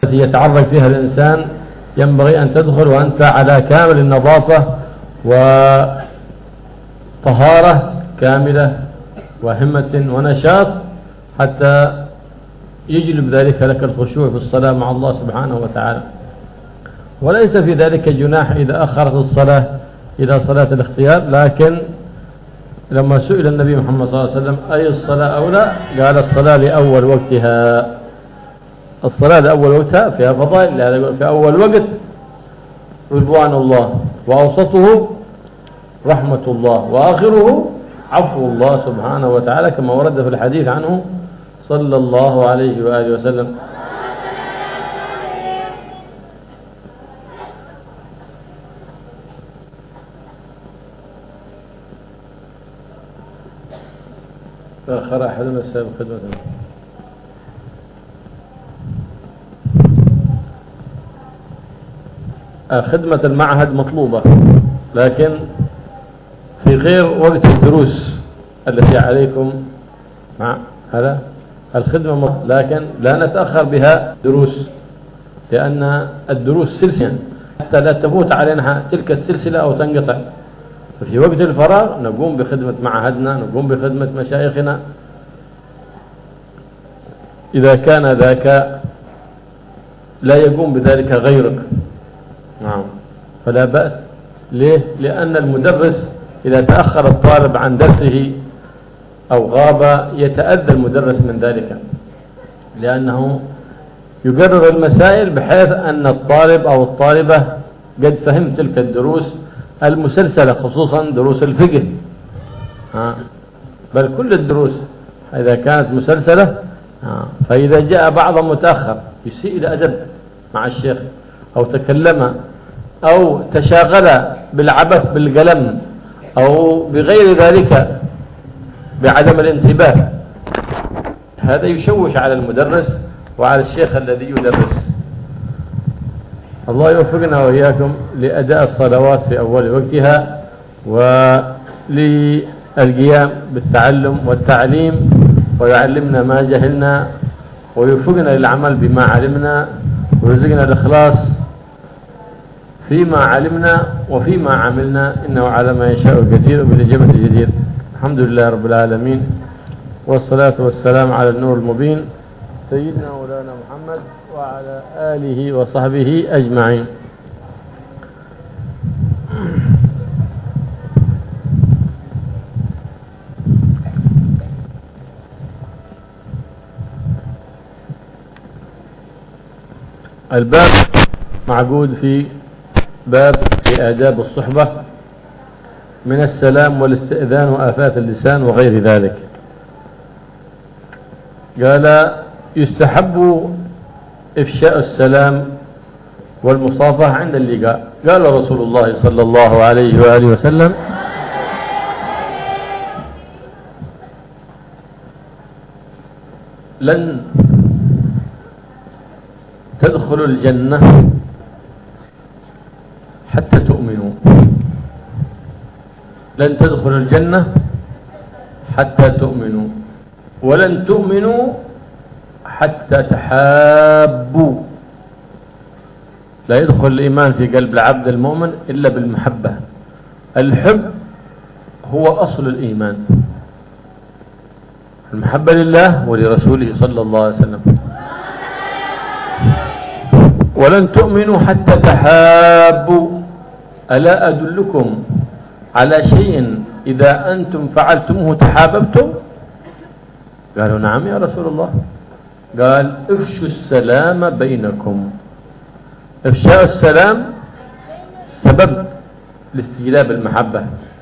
التي يتعرض فيها الإنسان ينبغي أن تدخل وأنت على كامل النظافة وطهارة كاملة وهمة ونشاط، حتى يجلب ذلك لك الخشوع في الصلاة مع الله سبحانه وتعالى. وليس في ذلك جناح إذا أخرت الصلاة إلى صلاة الاختيار، لكن لما سئل النبي محمد صلى الله عليه وسلم أي الصلاة أولى، قال الصلاة لأول وقتها. الصلاة لأول وقتها فيها فضائل، في أول وقت رضوان الله، وأوسطه رحمة الله، وآخره عفو الله سبحانه وتعالى، كما ورد في الحديث عنه صلى الله عليه وآله وسلم. فآخر أحدنا السابق خدمة. خدمة المعهد مطلوبة، لكن في غير وقت الدروس التي عليكم مع هذا الخدمة مطلوبة، لكن لا نتأخر بها دروس، لأن الدروس سلسلة حتى لا تفوت علينا تلك السلسلة أو تنقطع. ففي وقت الفراغ نقوم بخدمة معهدنا، نقوم بخدمة مشايخنا. إذا كان ذاك لا يقوم بذلك غيرك، نعم، فلا بأس. ليه؟ لأن المدرس إذا تأخر الطالب عن درسه أو غاب يتأذى المدرس من ذلك، لأنه يقرر المسائل بحيث أن الطالب أو الطالبة قد فهم تلك الدروس المسلسلة، خصوصا دروس الفقه، بل كل الدروس إذا كانت مسلسلة. فإذا جاء بعضهم متأخر يسيء الأدب مع الشيخ، أو تكلم أو تشاغل بالعبث بالقلم أو بغير ذلك بعدم الانتباه، هذا يشوش على المدرس وعلى الشيخ الذي يدرس. الله يوفقنا وإياكم لأداء الصلوات في أول وقتها، وللقيام بالتعلم والتعليم، ويعلمنا ما جهلنا، ويوفقنا للعمل بما علمنا، ويرزقنا الإخلاص فيما علمنا وفيما عملنا، إنه على ما يشاء قدير وبالإجابة جدير. الحمد لله رب العالمين، والصلاة والسلام على النور المبين سيدنا مولانا محمد وعلى آله وصحبه أجمعين. الباب معقود في باب في آداب الصحبة من السلام والاستئذان وآفات اللسان وغير ذلك. قال يستحب إفشاء السلام والمصافحة عند اللقاء. قال رسول الله صلى الله عليه وآله وسلم لن تدخلوا الجنة حتى تؤمنوا، لن تدخلوا الجنة حتى تؤمنوا، ولن تؤمنوا حتى تحابوا. لا يدخل الإيمان في قلب العبد المؤمن إلا بالمحبة. الحب هو أصل الإيمان، المحبة لله ولرسوله صلى الله عليه وسلم. ولن تؤمنوا حتى تحابوا. ألا أدلكم على شيء إذا أنتم فعلتموه تحاببتم؟ قالوا نعم يا رسول الله. قال افشوا السلام بينكم. افشاء السلام سبب لاستجلاب المحبة.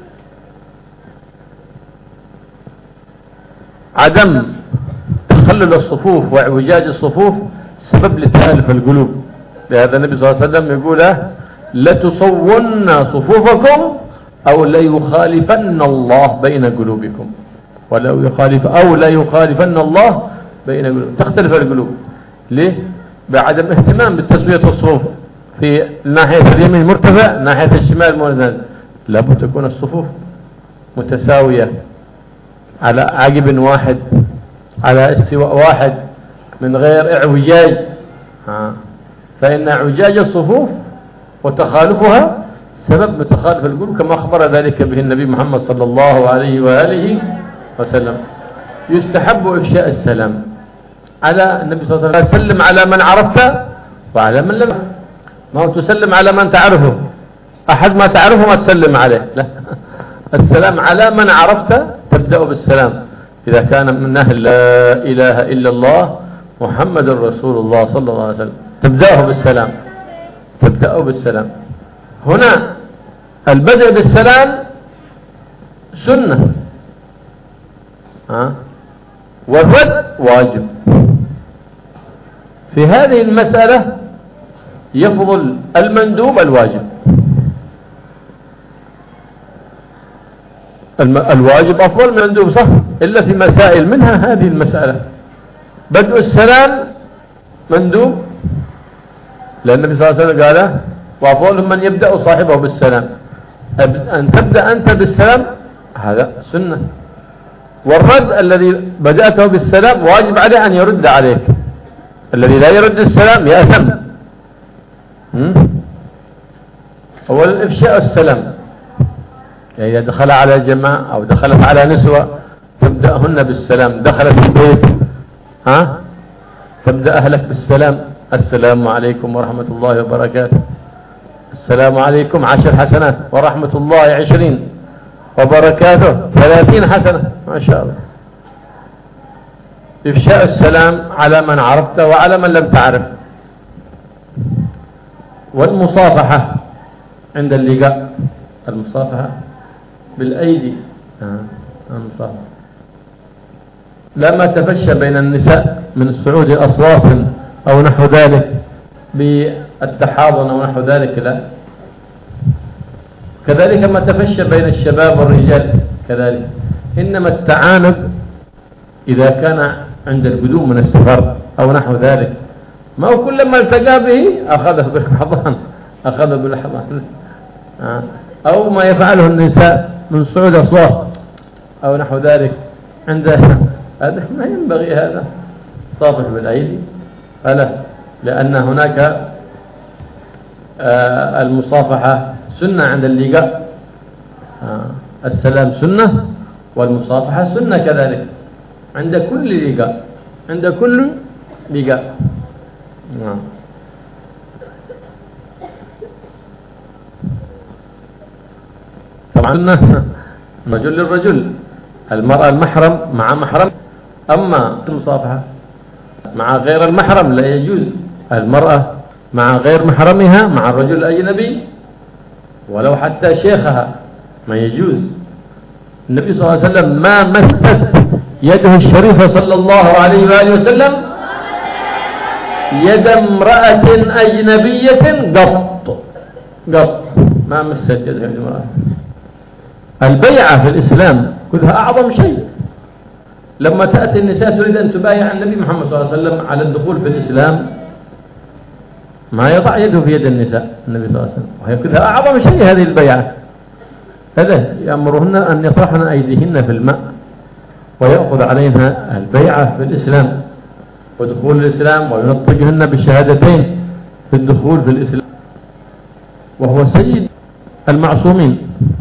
عدم تخلل الصفوف واعوجاج الصفوف سبب لتآلف القلوب. لهذا النبي صلى الله عليه وسلم يقول لتصون صفوفكم أو ليخالفن الله بين قلوبكم، لا يخالفن الله بين قلوبكم. تختلف القلوب. ليه؟ بعدم اهتمام بالتسوية الصفوف، في ناحية اليمين مرتفع، ناحية الشمال منزل. لابد تكون الصفوف متساوية على عقب واحد، على استواء واحد، من غير اعوجاج. فإن اعوجاج الصفوف وتخالفها سبب من تخالف القلوب كما أخبر ذلك به النبي محمد صلى الله عليه وآله وسلم. يستحب إفشاء السلام على النبي صلى الله عليه وسلم. سلم على من عرفت وعلى من لم. ما هو تسلم على من تعرفه، أحد ما تعرفه ما تسلم عليه، لا. السلام على من عرفت، تبدأ بالسلام إذا كان من أهل لا إله إلا الله محمد رسول الله صلى الله عليه وسلم تبدأه بالسلام. تبدأه بالسلام. هنا البدء بالسلام سنة، والرد واجب. في هذه المسألة يفضل المندوب الواجب. الواجب أفضل من المندوب، صح، إلا في مسائل منها هذه المسألة. بدء السلام مندوب، لأن النبي صلى الله عليه وسلم قال وأفضل من يبدأ صاحبه بالسلام. أن تبدأ أنت بالسلام هذا سنة. والرد الذي بدأته بالسلام واجب عليه أن يرد عليك. الذي لا يرد السلام يأثم. أولا إفشاء السلام، يعني إذا دخل على جماعة أو دخلت على نسوة تبدأهن بالسلام. دخلت البيت تبدأ أهلك بالسلام. السلام عليكم ورحمة الله وبركاته. السلام عليكم 10 حسنات، ورحمة الله 20، وبركاته 30 حسنة، ما شاء الله. إفشاء السلام على من عرفت وعلى من لم تعرف. والمصافحة عند اللقاء، المصافحة بالأيدي، المصافحة لا ما تفشى بين النساء من صعود أصوات أو نحو ذلك بالتحاضن أو نحو ذلك، لا. كذلك ما تفشى بين الشباب والرجال كذلك. إنما التعانق إذا كان عند القدوم من السفر أو نحو ذلك، ما هو كل ما التقى به أخذه بالحضان، أخذه بالحضان. أو ما يفعله النساء من صعود أصوات أو نحو ذلك عند هذا ما ينبغي. هذا صافح بالأيدي ألا، لأن هناك المصافحة سنة عند اللقاء. السلام سنة والمصافحة سنة كذلك عند كل لقاء، عند كل لقاء. طبعا رجل للرجل، المرأة المحرم مع محرم. أما المصافحة مع غير المحرم لا يجوز. المرأة مع غير محرمها، مع الرجل الأجنبي ولو حتى شيخها ما يجوز. النبي صلى الله عليه وسلم ما مست يده الشريفة صلى الله عليه وآله وسلم يد امرأة أجنبية قط، ما مست يده امرأة. البيعة في الإسلام كلها أعظم شيء. لما تأتي النساء تريد أن تبايع النبي محمد صلى الله عليه وسلم على الدخول في الإسلام، ما يضع يده في يد النساء النبي صلى الله عليه وسلم، وهي كلها أعظم شيء هذه البيعة. هذا يأمرهن أن يطرحن أيديهن في الماء ويأخذ عليها البيعة في الإسلام ودخول الإسلام، وينطقهن بالشهادتين في الدخول في الإسلام. وهو سيد المعصومين،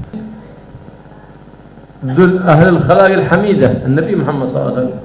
ذل أهل الخلائق الحميدة النبي محمد صلى الله عليه وسلم،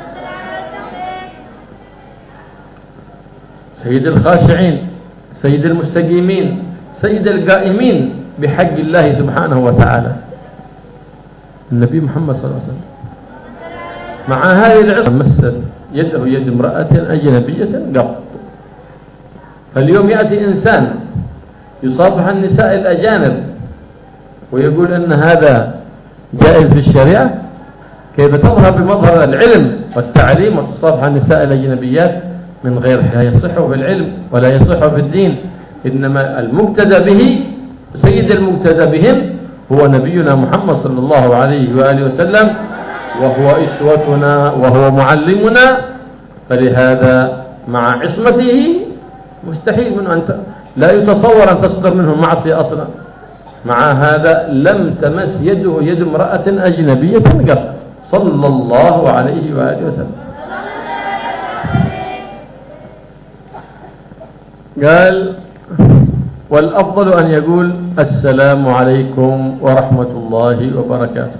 سيد الخاشعين، سيد المستقيمين، سيد القائمين بحق الله سبحانه وتعالى، النبي محمد صلى الله عليه وسلم. مع هذه العصر مست يده يد امرأة أجنبية قط. فاليوم يأتي إنسان يصافح النساء الأجانب ويقول أن هذا جائز في الشريعة. كيف تظهر بمظهر العلم والتعليم وتصافح النساء الأجنبيات من غير لا يصح في العلم ولا يصح في الدين. إنما المقتدى به سيد المقتدى بهم هو نبينا محمد صلى الله عليه وآله وسلم، وهو أسوتنا وهو معلمنا. فلهذا مع عصمته مستحيل من أن لا يتصور أن تصدر منه معصية أصلا. مع هذا لم تمس يده يد امرأة أجنبية قط صلى الله عليه وآله وسلم. قال والأفضل أن يقول السلام عليكم ورحمة الله وبركاته.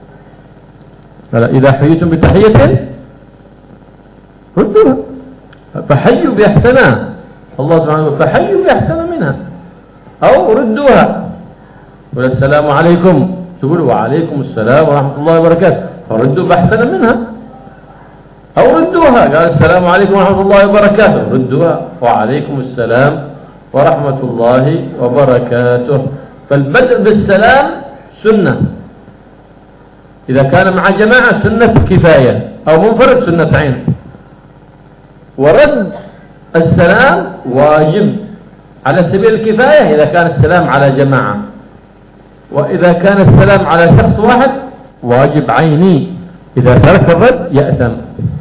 إذا حييتم بتحية ردوها، فحيوا بأحسنها، الله سبحانه وتعالى فحيوا بأحسن منها أو ردوها. والسلام عليكم تقولوا وعليكم السلام ورحمة الله وبركاته، فردوا بأحسن منها أو ردوها. قال السلام عليكم ورحمة الله وبركاته، ردوها وعليكم السلام ورحمة الله وبركاته. فالبدء بالسلام سنة، إذا كان مع جماعة سنة كفاية أو منفرد سنة عين. ورد السلام واجب على سبيل الكفاية إذا كان السلام على جماعة، وإذا كان السلام على شخص واحد واجب عيني، إذا ترك الرد يأثم.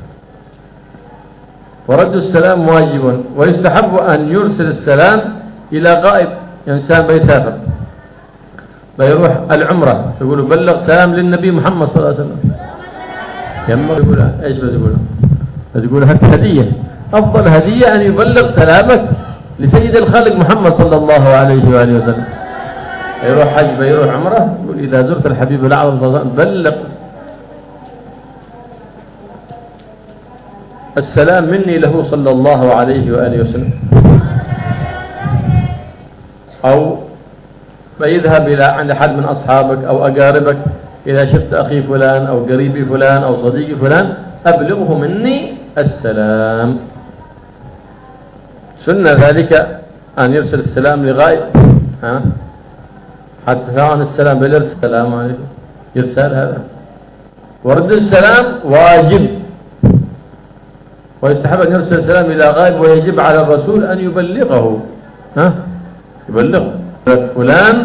ورد السلام واجب، ويستحب أن يرسل السلام إلى غائب، إنسان بيسافر بيروح العمرة يقول بلغ سلام للنبي محمد صلى الله عليه وسلم، يما يقول ايش بتقول؟ بتقول هدية، أفضل هدية أن يبلغ سلامك لسيد الخالق محمد صلى الله عليه وآله وسلم. يروح حج بيروح عمرة يقول إذا زرت الحبيب الأعظم صلى الله عليه وسلم بلغ السلام مني له صلى الله عليه وآله وسلم. أو فيذهب إلى عند أحد من أصحابك أو أقاربك، إذا شفت أخي فلان أو قريبي فلان أو صديقي فلان أبلغه مني السلام. سنة ذلك أن يرسل السلام لغائب، حتى سواء السلام بالإرسال السلام عليكم يرسل هذا. ورد السلام واجب، ويستحب أن يرسل السلام إلى غائب، ويجب على الرسول أن يبلغه، يبلغه فلان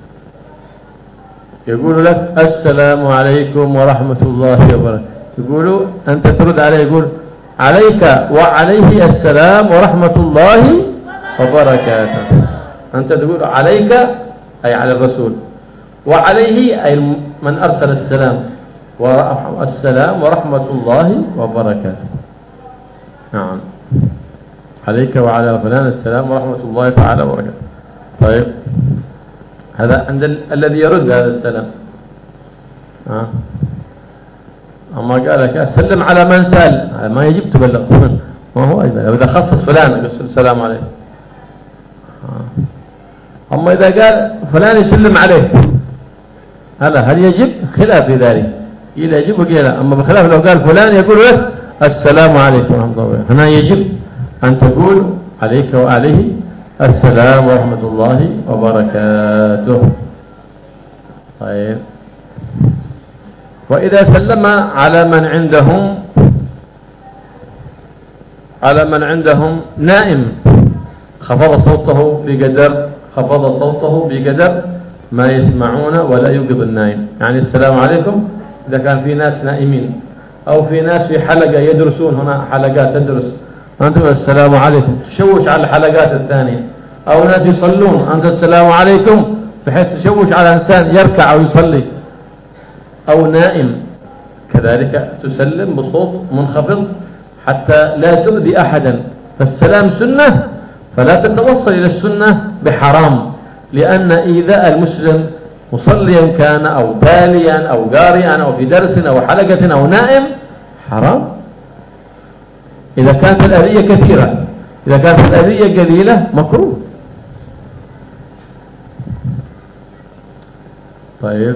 يقول لك السلام عليكم ورحمة الله وبركاته، يقول أنت ترد عليه يقول عليك وعليه السلام ورحمة الله وبركاته. أنت تقول عليك أي على الرسول، وعليه أي من أرسل السلام، السلام ورحمة الله وبركاته. نعم، عليك وعلى فلان السلام ورحمة الله تعالى وبركاته. طيب هذا عند الذي يرد هذا السلام. أما قال لك أسلم على من سأل، ما يجب تبلغ، ما هو إذا خصص فلان يقول السلام عليه. أما إذا قال فلان يسلم عليه هل يجب؟ خلاف في ذلك، إذا يجب وقيل. أما بخلاف لو قال فلان يقول لك السلام عليكم ورحمة الله وبركاته، هنا يجب أن تقول عليك وعليه السلام ورحمة الله وبركاته. طيب وإذا سلم على من عندهم نائم خفض صوته بقدر ما يسمعون ولا يوقظ النائم. يعني السلام عليكم إذا كان في ناس نائمين أو في ناس في حلقة يدرسون، هنا حلقات تدرس، أنت السلام عليكم تشوش على الحلقات الثانية، أو ناس يصلون أنت السلام عليكم بحيث تشوش على إنسان يركع أو يصلي، أو نائم كذلك تسلم بصوت منخفض حتى لا تؤذي أحدا. فالسلام سنة، فلا تتوصل إلى السنة بحرام، لأن إيذاء المسلم مصليا كان أو تاليا أو قارئا أو في درس أو حلقة أو نائم حرام. إذا كانت الأذية كثيرة، إذا كانت الأذية قليلة مكروه. طيب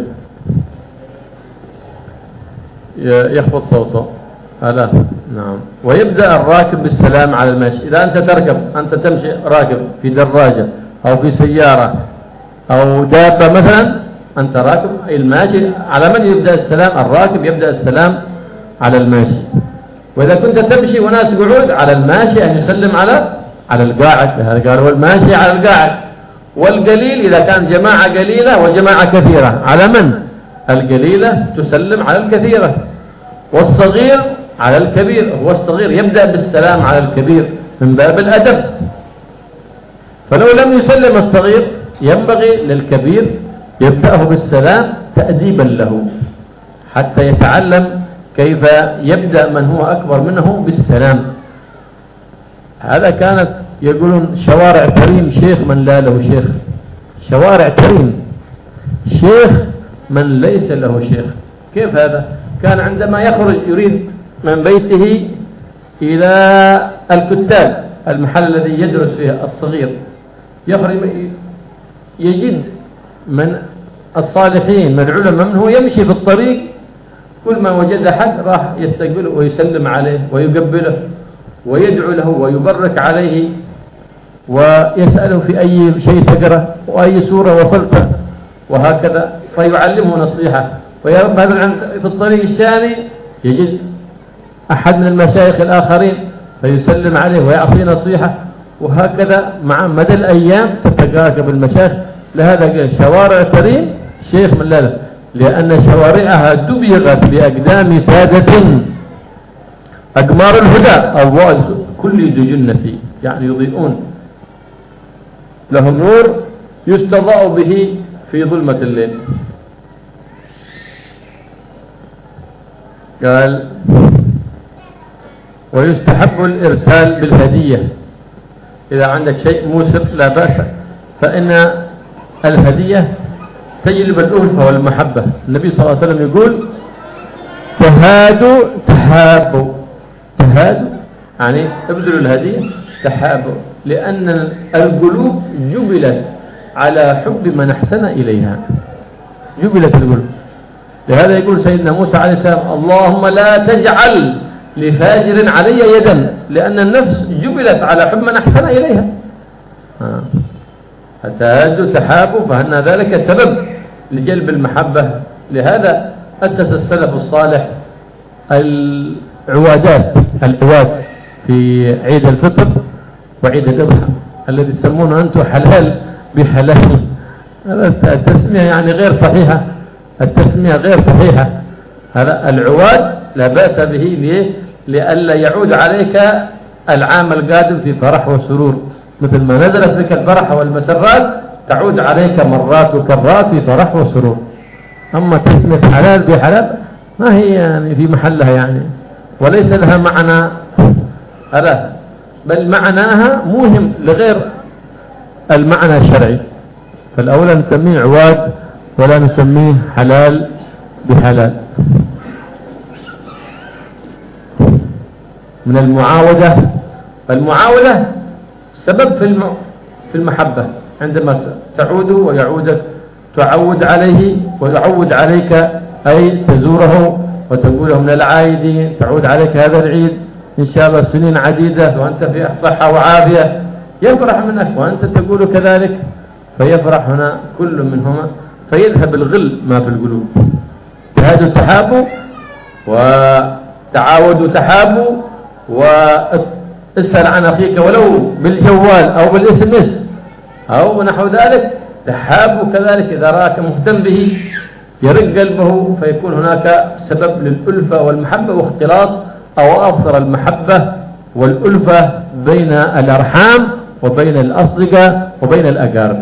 يخفض صوته ألا؟ نعم. ويبدأ الراكب بالسلام على الماشي. إذا أنت تركب، أنت تمشي راكب في دراجة أو في سيارة أو دابة مثلا، أنت راكب الماشي، على من يبدأ السلام؟ الراكب يبدأ السلام على الماشي. وإذا كنت تمشي وناس قعود، على الماشي أن يسلم على القاعد، قال والماشي على القاعد. والقليل إذا كان جماعة قليلة وجماعة كثيرة، على من؟ القليلة تسلم على الكثيرة، والصغير على الكبير. هو الصغير يبدأ بالسلام على الكبير من باب الأدب، فلو لم يسلم الصغير ينبغي للكبير يبدأه بالسلام تأديبا له حتى يتعلم كيف يبدأ من هو أكبر منه بالسلام. هذا كانت يقولون شوارع تريم شيخ من لا له شيخ. شوارع تريم شيخ من ليس له شيخ. كيف هذا؟ كان عندما يخرج يريد من بيته إلى الكتاب، المحل الذي يدرس فيه الصغير، يخرج يجد من الصالحين من العلماء منه يمشي في الطريق، كل ما وجد أحد راح يستقبله ويسلم عليه ويقبله ويدعو له ويبرك عليه ويسأله في أي شيء تقرأ وأي سورة وصلت وهكذا، فيعلمه نصيحة. ويذهب في الطريق الثاني يجد أحد من المشايخ الآخرين فيسلم عليه ويعطيه نصيحة، وهكذا مع مدى الأيام تتقاكب المشايخ. لهذا قال شوارع تريم شيخ من لا له، لأن شوارعها دبغت بأقدام سادة أقمار الهدى أضواء كل ذي جنة، يعني يضيئون لهم نور يستضاء به في ظلمة الليل. قال ويستحب الإرسال بالهدية. إذا عندك شيء موسر لا بأس، فإن الهدية تجلب الألفة والمحبة. النبي صلى الله عليه وسلم يقول تهادوا تحابوا. تهادوا يعني ابذلوا الهدية تحابوا، لأن القلوب جبلت على حب من أحسن إليها، جبلت القلوب. لهذا يقول سيدنا موسى عليه السلام اللهم لا تجعل لفاجر علي يدا، لأن النفس جبلت على حب من أحسن إليها. التهادوا تحابوا، فأن ذلك سبب لجلب المحبة. لهذا أسس السلف الصالح العواد في عيد الفطر وعيد الأضحى الذي تسمونه أنتم حلال بحلال. التسمية يعني غير صحيحة، التسمية غير صحيحة. هذا العواد لا بأس به لئلا يعود عليك العام القادم في فرح وسرور، مثل ما نزلت بك الفرح والمسرات تعود عليك مرات وكرات في فرح وسرور. أما تسمية حلال بحلال ما هي يعني في محلها يعني، وليس لها معنى هذا، بل معناها موهم لغير المعنى الشرعي. فالأولى نسميه عواد ولا نسميه حلال بحلال. من المعاودة، المعاودة سبب في المحبة، عندما تعود ويعودك تعود عليه ويعود عليك، أي تزوره وتقول له من العائدين، تعود عليك هذا العيد إن شاء الله سنين عديدة وأنت في صحة وعافية، يفرح منك وأنت تقول كذلك، فيفرح هنا كل منهما، فيذهب الغل ما في القلوب. تهادوا تحابوا وتعاودوا تحابوا، واسأل عن أخيك ولو بالجوال أو بالاس ام اس أو نحو ذلك، تحابوا كذلك. إذا رأك مهتم به يرق قلبه، فيكون هناك سبب للألفة والمحبة واختلاط أواصر المحبة والألفة بين الأرحام وبين الأصدقاء وبين الأقارب،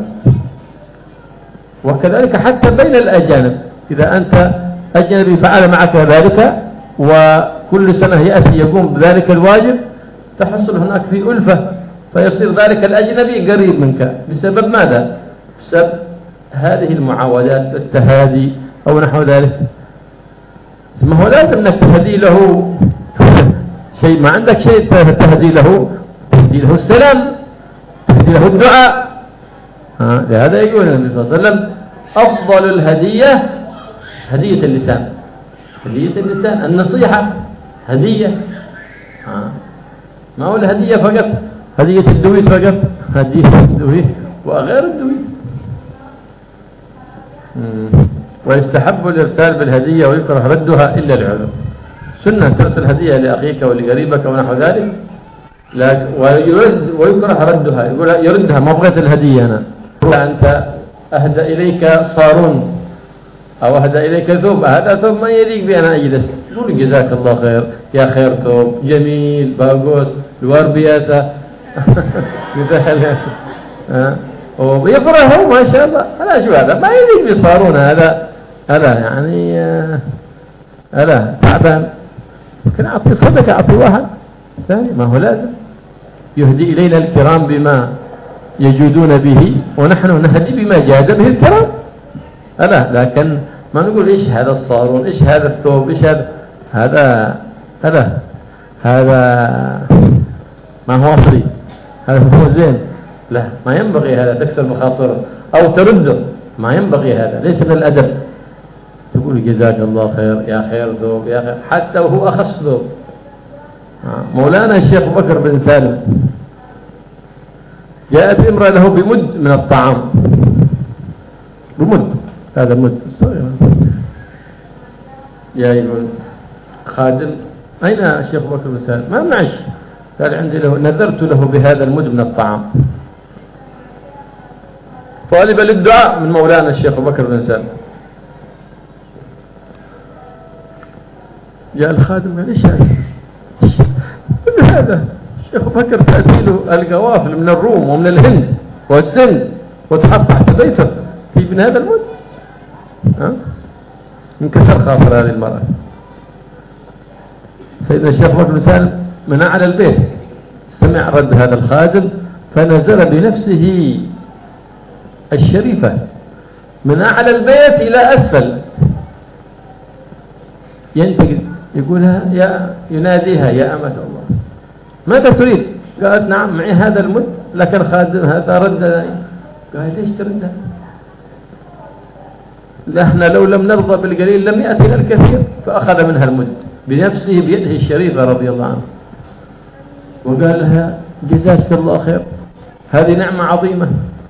وكذلك حتى بين الأجانب. إذا أنت أجنبي فعل معك ذلك وكل سنة يأتي يقوم بذلك الواجب، تحصل هناك في ألفة، فيصير ذلك الأجنبي قريب منك. بسبب ماذا؟ بسبب هذه المعاودات، التهادي أو نحو ذلك. ما هو لازم أنك تهدي له شيء، ما عندك شيء تهدي له السلام، تهدي له الدعاء. لهذا يقول النبي صلى الله عليه وسلم أفضل الهدية هدية اللسان. هدية اللسان النصيحة هدية، ما هو الهدية فقط هدية الدويت فقط، هدية الدويت وغير الدويت. ويستحب الإرسال بالهدية ويكره ردها إلا العلم. سنة ترسل هدية لأخيك ولقريبك ونحو ذلك، ويكره ردها، يقول يردها ما بغيت الهدية أنا، أنت أهدى إليك صارون أو أهدى إليك ثوب، هذا ثوب ما يليق بي أنا أجلس، يقول جزاك الله خير يا خير ثوب جميل باقوس الوار بياسة ويفرحه ما شاء الله. هذا شو هذا ما يليق بصارون، هذا يعني هذا تعبان. ممكن أعطي صدقة، أعطي واحد ثاني، ما هو لازم. يهدي إلينا الكرام بما يجودون به، ونحن نهدي بما جاد به الكرام. ألا لكن ما نقول إيش هذا الصارون، إيش هذا الثوب، إيش هذا ما هو أصلي، هذا هو زين. لا، ما ينبغي هذا، تكسر بخاطره أو ترده، ما ينبغي هذا، ليس من الأدب. تقول جزاك الله خير، يا خير ذوب، يا خير، حتى وهو أخص ذوب. مولانا الشيخ بكر بن سالم جاءت امرأة له بمد من الطعام، بمد، هذا مد صغير، جاي خادم، أين الشيخ بكر بن سالم؟ ما معش، قال عندي له، نذرت له بهذا المد من الطعام، طالبا للدعاء من مولانا الشيخ بكر بن سالم. جاء الخادم قال ايش هذا؟ الشيخ بكر تأتي له القوافل من الروم ومن الهند والسند وتحط تحت بيته في ابن هذا المد. انكسر خاطر هذه المرأة. سيدنا الشيخ بكر بن سالم من أعلى البيت سمع رد هذا الخادم، فنزل بنفسه الشريفة من أعلى البيت إلى أسفل، ينتقل، يقولها يناديها يا أمة الله، ماذا تريد؟ قالت نعم معي هذا المد، لكن خادم هذا رد. قال ليش تردها؟ احنا لو لم نرضى بالقليل لم يأتنا الكثير. فأخذ منها المد بنفسه بيده الشريفة رضي الله عنه، وقال لها جزاك الله خير، هذه نعمة عظيمة.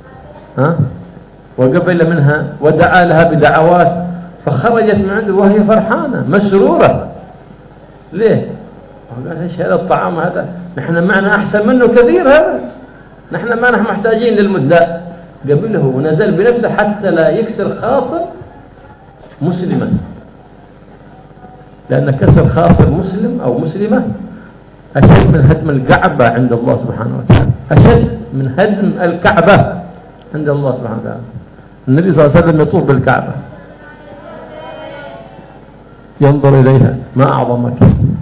وقبل منها ودعا لها بدعوات، فخرجت من عنده وهي فرحانة مسرورة. ليه؟ قال ايش هذا الطعام هذا، نحن معنا أحسن منه كثير، هذا نحن ما نحن محتاجين للمد. لا، قبله ونزل بنفسه حتى لا يكسر خاطر مسلما، لأن كسر خاطر مسلم أو مسلمة أشد من هدم الكعبة عند الله سبحانه وتعالى، أشد من هدم الكعبة عند الله سبحانه وتعالى. النبي صلى الله عليه وسلم يطوف بالكعبة ينظر إليها، ما أعظمك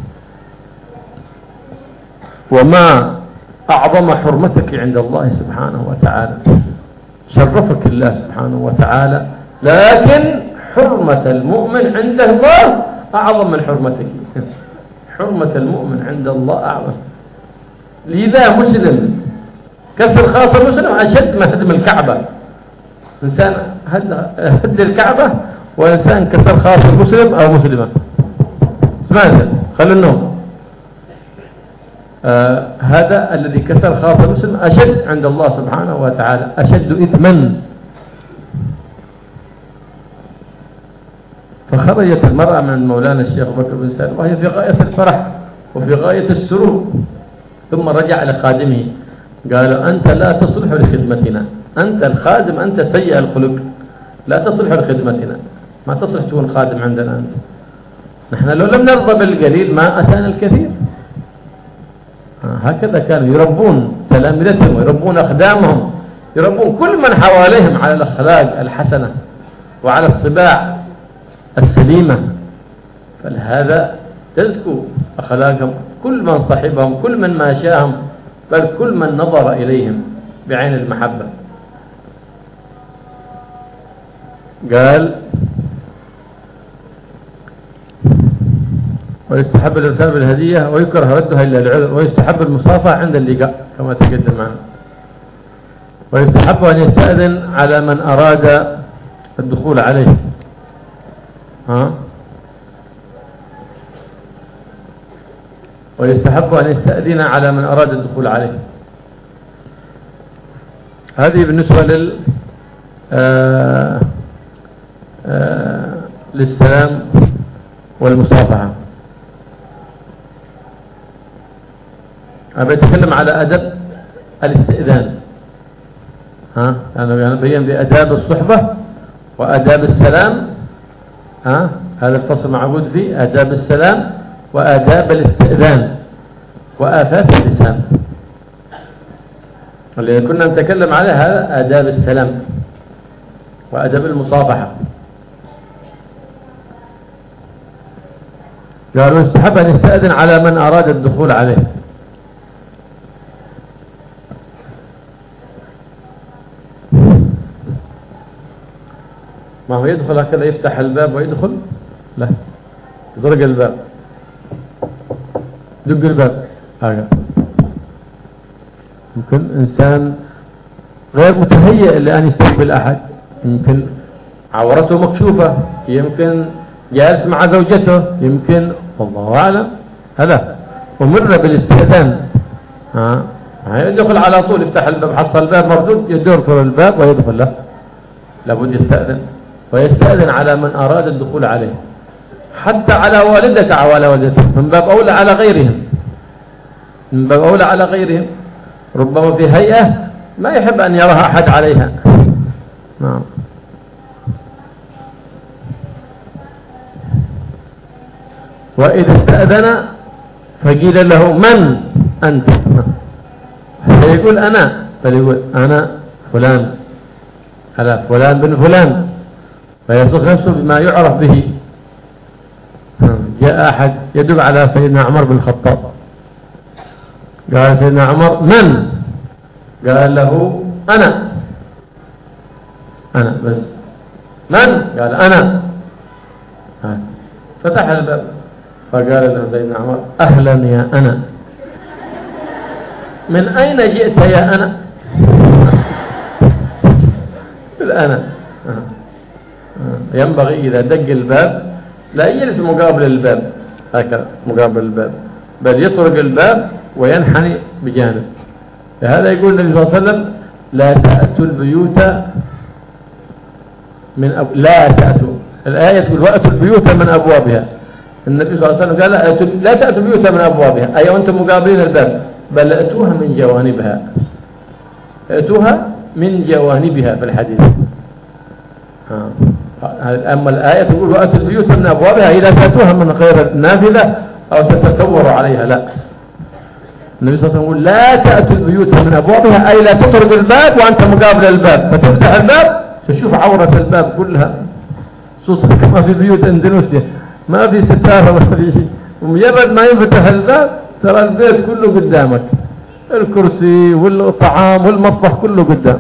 وما أعظم حرمتك عند الله سبحانه وتعالى، شرفك الله سبحانه وتعالى، لكن حرمة المؤمن عند الله أعظم من حرمتك. حرمة المؤمن عند الله أعظم. لذا مسلم كسر خاطر مسلم أشد من هدم الكعبة. إنسان هد الكعبة وإنسان كسر خاطر مسلم أو مسلمة، سمعت؟ خلوا النوم. هذا الذي كسر خاطر مسلم أشد عند الله سبحانه وتعالى، أشد إثما. فخرجت المرأة من مولانا الشيخ بكر بن سالم وهي في غاية الفرح وفي غاية السرور، ثم رجع لخادمه قالوا أنت لا تصلح لخدمتنا، أنت الخادم، أنت سيء الخلق، لا تصلح لخدمتنا، ما تصلح تكون خادم عندنا أنت. نحن لو لم نرضى بالقليل ما أتانا الكثير. هكذا كانوا يربون تلامذتهم ويربون أخدامهم، يربون كل من حواليهم على الأخلاق الحسنة وعلى الطباع السليمة، فلهذا تزكو أخلاقهم كل من صحبهم، كل من ماشاهم، بل كل من نظر إليهم بعين المحبة. قال ويستحب الإرسال بالهدية ويكره ردها إلا العذر، ويستحب المصافحة عند اللقاء كما تقدم معنا، ويستحب أن يستأذن على من أراد الدخول عليه. ويستحب أن يستأذن على من أراد الدخول عليه. هذه بالنسبة للسلام والمصافحة. أنا بتكلم على أدب الاستئذان. أنا بيان بأداب الصحبة وأداب السلام. هذا الفصل معقود فيه آداب السلام وآداب الاستئذان وآفات اللسان. اللي كنا نتكلم عليه هذا آداب السلام وآداب المصافحة. قالوا يستحب أن يستأذن على من أراد الدخول عليه. ما هو يدخل هكذا يفتح الباب ويدخل، لا، يطرق الباب، دق الباب هكذا. يمكن إنسان غير متهيئ لأن يستقبل أحد، يمكن عورته مكشوفة، يمكن جالس مع زوجته، يمكن والله أعلم. هذا أمر بالاستئذان، يدخل على طول يفتح الباب، حصل الباب مردود يدور في الباب ويدخل، له لابد يستأذن، ويستأذن على من أراد الدخول عليه، حتى على والدك أو على والدته، من باب أولى على غيرهم، من باب أولى على غيرهم. ربما في هيئة ما يحب أن يراها أحد عليها. نعم. وإذا استأذن فقيل له من أنت، فيقول أنا، فيقول أنا فلان، على فلان بن فلان، فيصف نفسه بما يعرف به. جاء أحد يدل على سيدنا عمر بن الخطاب، قال سيدنا عمر من؟ قال له أنا بس. من؟ قال أنا. فتح الباب فقال له سيدنا عمر أهلا يا أنا، من أين جئت يا أنا؟ الأنا. ينبغي إذا دق الباب لا يجلس مقابل الباب هكذا مقابل الباب، بل يطرق الباب وينحني بجانب. لهذا يقول النبي صلى الله عليه وسلم لا تأتوا البيوت لا تأتوا، الآية تقول وأتوا البيوت من أبوابها. النبي صلى الله عليه وسلم قال لا تأتوا البيوت من أبوابها، أي وأنتم مقابلين الباب، بل أتوها من جوانبها، أتوها من جوانبها في الحديث. أما الآية تقول وأتوا البيوت من أبوابها، إذا تأتوها من غير النافذة أو تتصوروا عليها، لا. النبي صلى الله عليه وسلم يقول لا تأتوا البيوت من أبوابها، أي لا تطرق الباب وأنت مقابل الباب، فتفتح الباب تشوف عورة الباب كلها، خصوصا ما في بيوت اندونيسيا ما في ستارة ما في شيء، ومجرد ما ينفتح الباب ترى البيت كله قدامك، الكرسي والطعام والمطبخ كله قدام.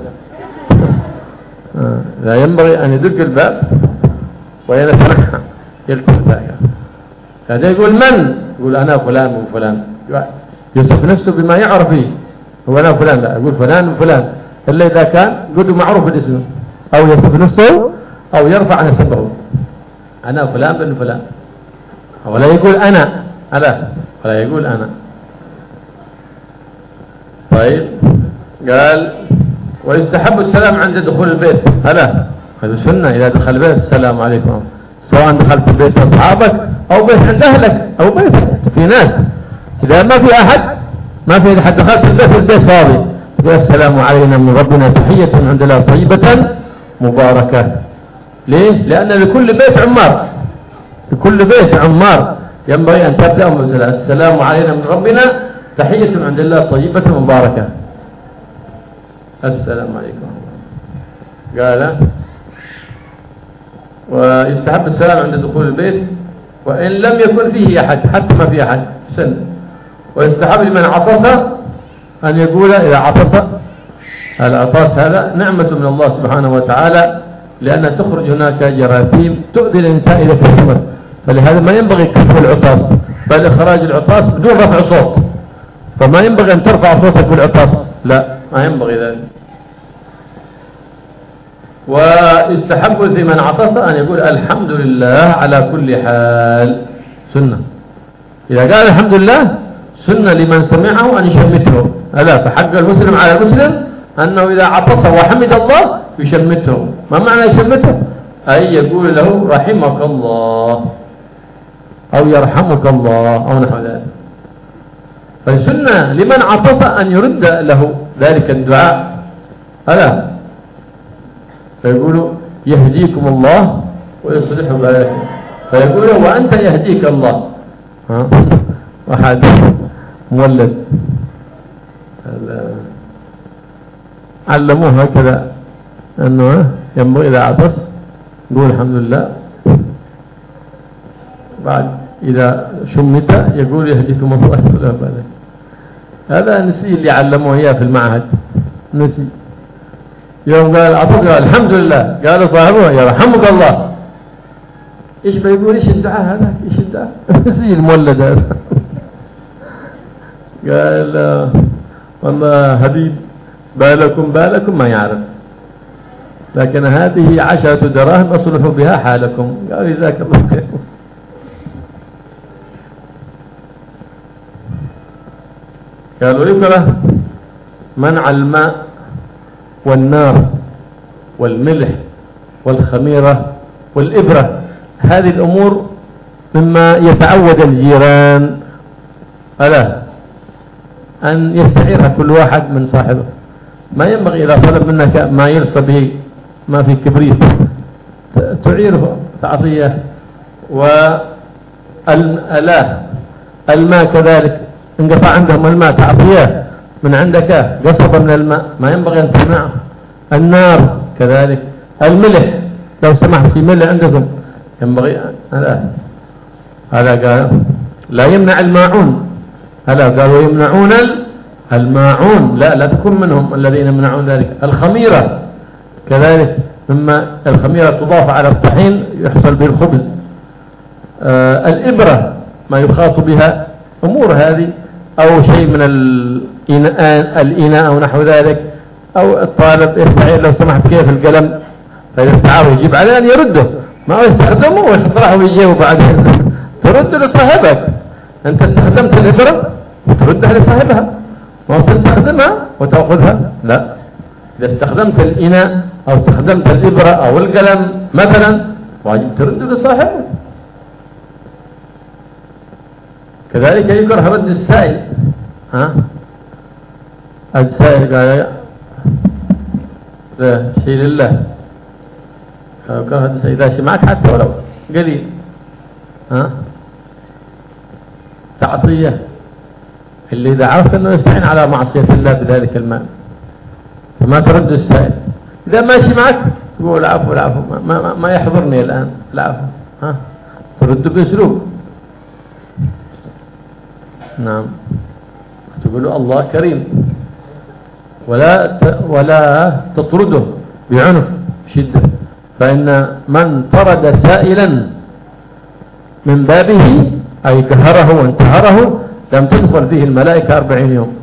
لا ينبغي أن يدق الباب ويتنحى يلتفت ذاك. هذا يقول من؟ يقول أنا فلان من فلان، يصف نفسه بما يعرف فيه، هو أنا فلان، لا يقول فلان من فلان إلا إذا كان قد معروف بالاسم، أو يصف نفسه أو يرفع نسبه، أنا فلان بن فلان، ولا يقول أنا، ولا يقول أنا. طيب قال ويستحب السلام عند دخول البيت، هذا سنة، إذا دخل البيت السلام عليكم، سواء دخلت بيت أصحابك أو بيت عند أهلك أو بيتك. في ناس إذا ما في أحد، ما في أحد، دخلت البيت فاضي، السلام علينا من ربنا تحية عند الله طيبة مباركة. ليه؟ لأن لكل بيت عمار، لكل بيت عمار ينبغي أن تبدأ السلام علينا من ربنا تحية عند الله طيبة مباركة. السلام عليكم. قال ويستحب السلام عند دخول البيت وإن لم يكن فيه أحد، حتى ما في أحد سن. ويستحب لمن عطس أن يقول إذا عطس، العطاس هذا نعمة من الله سبحانه وتعالى، لأن تخرج هناك جراثيم تؤذي الإنسان إذا كثرت، فلهذا ما ينبغي كف العطاس، بل إخراج العطاس بدون رفع صوت، فما ينبغي أن ترفع صوتك بالعطاس، لا ما ينبغي ذلك. ويستحب لمن عطس أن يقول الحمد لله على كل حال، سنة. إذا قال الحمد لله سنة لمن سمعه أن يشمته، ألا فحق المسلم على المسلم أنه إذا عطس وحمد الله يشمته. ما معنى يشمته؟ أي يقول له رحمك الله أو يرحمك الله أو نحو ذلك. فالسنة لمن عطس أن يرد له ذلك الدعاء، ألا فيقول يهديكم الله ويصلح بالكم، فيقول وأنت يهديك الله. واحد مولد علموه هكذا أنه ينبغي إذا عطس يقول الحمد لله، بعد إذا شمت يقول يهديكم الله ويصلح بالكم. هذا نسي اللي علموه إياه في المعهد، نسي. يوم قال أعطوك الحمد لله، قالوا صاحبه يرحمك الله. إيش بيقول؟ إيش الدعاء هذا؟ إيش الدعاء؟ زي المولد هذا. قال والله حبيب بالكم ما يعرف، لكن هذه 10 دراهم أصلحوا بها حالكم. قال جزاك الله خير. قالوا يكره منع الماء والنار والملح والخميرة والإبرة، هذه الأمور مما يتعود الجيران ألا أن يستعيرها كل واحد من صاحبه. ما ينبغي إذا طلب منك ما يلصى به ما في كبريت تعيره تعطيه. والآلة الماء كذلك انقطع عندهم الماء تعطيه من عندك قصبة من الماء، ما ينبغي أن تمنعه. النار كذلك، الملح لو سمحت في ملح عندكم ينبغي هذا قال لا يمنع الماعون، هذا قالوا يمنعون الماعون، لا تكون منهم الذين يمنعون ذلك. الخميرة كذلك، مما الخميرة تضاف على الطحين يحصل به الخبز. الإبرة ما يخاط بها أمور هذه، أو شيء من الإناء أو نحو ذلك، أو الطالب يستعير لو سمحت كيف القلم، فإذا استعاره يجيب عليه أن يرده، ما هو يستخدمه ويطرحه ويجيبه بعدين. ترد لصاحبك، أنت استخدمت الإبرة وتردها لصاحبها، ما تستخدمها وتأخذها، لا. إذا استخدمت الإناء أو استخدمت الإبرة أو القلم مثلا واجب ترد لصاحبه. كذلك يكره رد السائل. السائل قال شيء لله، إذا سمعت حتى ولو قليل تعطيه اللي إذا عرفت أنه يستعين على معصية الله بذلك المال، فما ترد السائل. إذا ماشي معك تقول العفو ما يحضرني الآن العفو، ترد بأسلوب. نعم، تقول الله كريم، ولا تطرده بعنف شدة، فإن من طرد سائلا من بابه أي قهره وانتهره لم تدخل فيه الملائكة 40 يوم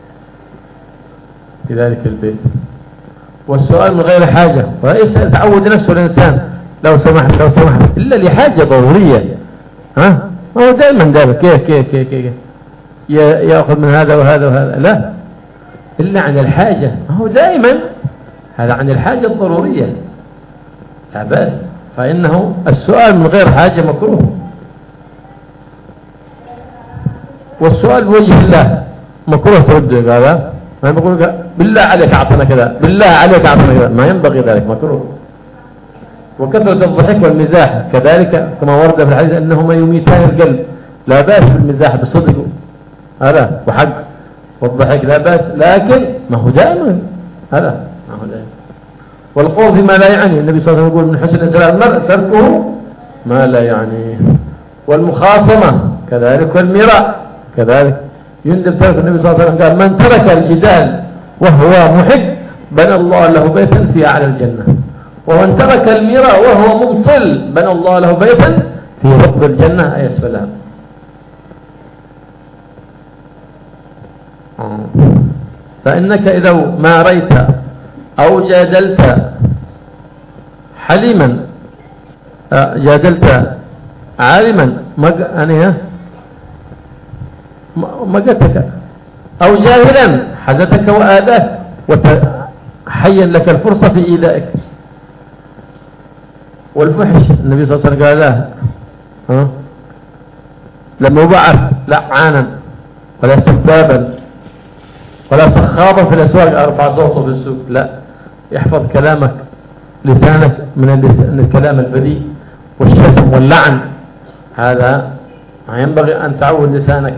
في ذلك البيت. والسؤال من غير حاجة، ويتعود نفسه الإنسان لو سمحت إلا لحاجة ضرورية. ما هو دائما كيف يأخذ من هذا وهذا وهذا، لا، إلا عن الحاجة. ما هو دائما هذا عن الحاجة الضرورية لا بأس، فإنه السؤال من غير حاجة مكروه. والسؤال بوجه الله مكروه ترده. قال ما يقول بالله عليك أعطنا كذا، بالله عليك أعطنا كذا، ما ينبغي ذلك، مكروه. وكثرة الضحك والمزاح كذلك كما ورد في الحديث أنهما يميتان القلب. لا بأس بالمزاح بصدق هذا وحق، والضحك لا بأس، لكن ما هو دائما هذا ما هو دائما. والقول فيما لا يعني، النبي صلى الله عليه وسلم يقول من حسن إسلام المرء تركه ما لا يعني. والمخاصمة كذلك، والمراء كذلك يندب ترك. النبي صلى الله عليه وسلم قال من ترك الجدال وهو محب بنى الله له بيتا في أعلى الجنة، ومن ترك المراء وهو مبطل بنى الله له بيتا في رب الجنة أي السلام. فإنك إذا ما ريت أو جادلت حليما، جادلت عالما مقتك، أو جاهلا حدثك وآذاك، وحيا لك الفرصة في إيذائك. والفحش النبي صلى الله عليه وسلم قال له لما بعث لعانا ولا سبابا ولا سخابا في الأسواق أرفع صوته في السوق، لا، يحفظ كلامك لسانك من الكلام البذيء والشتم واللعن، هذا ما ينبغي أن تعود لسانك.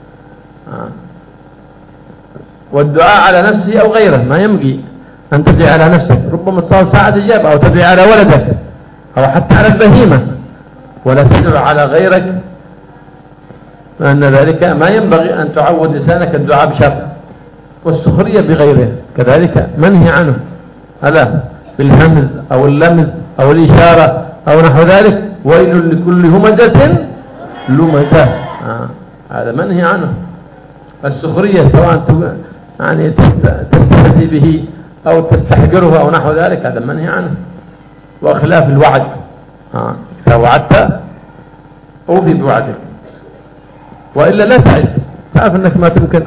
والدعاء على نفسه أو غيره، ما ينبغي أن تدعي على نفسك، ربما تصاب ساعة إجابة، أو تدعي على ولدك أو حتى على البهيمة، ولا تدعو على غيرك، لأن ذلك ما ينبغي أن تعود لسانك الدعاء بشر. والسخرية بغيره كذلك منهي عنه، ألا بالهمز أو اللمز أو الإشارة أو نحو ذلك. ويل لكل همزة لمزة، هذا منهي عنه. السخرية سواء يعني تستهزئ به أو تستحقره أو نحو ذلك، هذا منهي عنه. وخلاف الوعد، إذا وعدت أوفي بوعدك، وإلا لا تعد، تعرف أنك ما تمكن،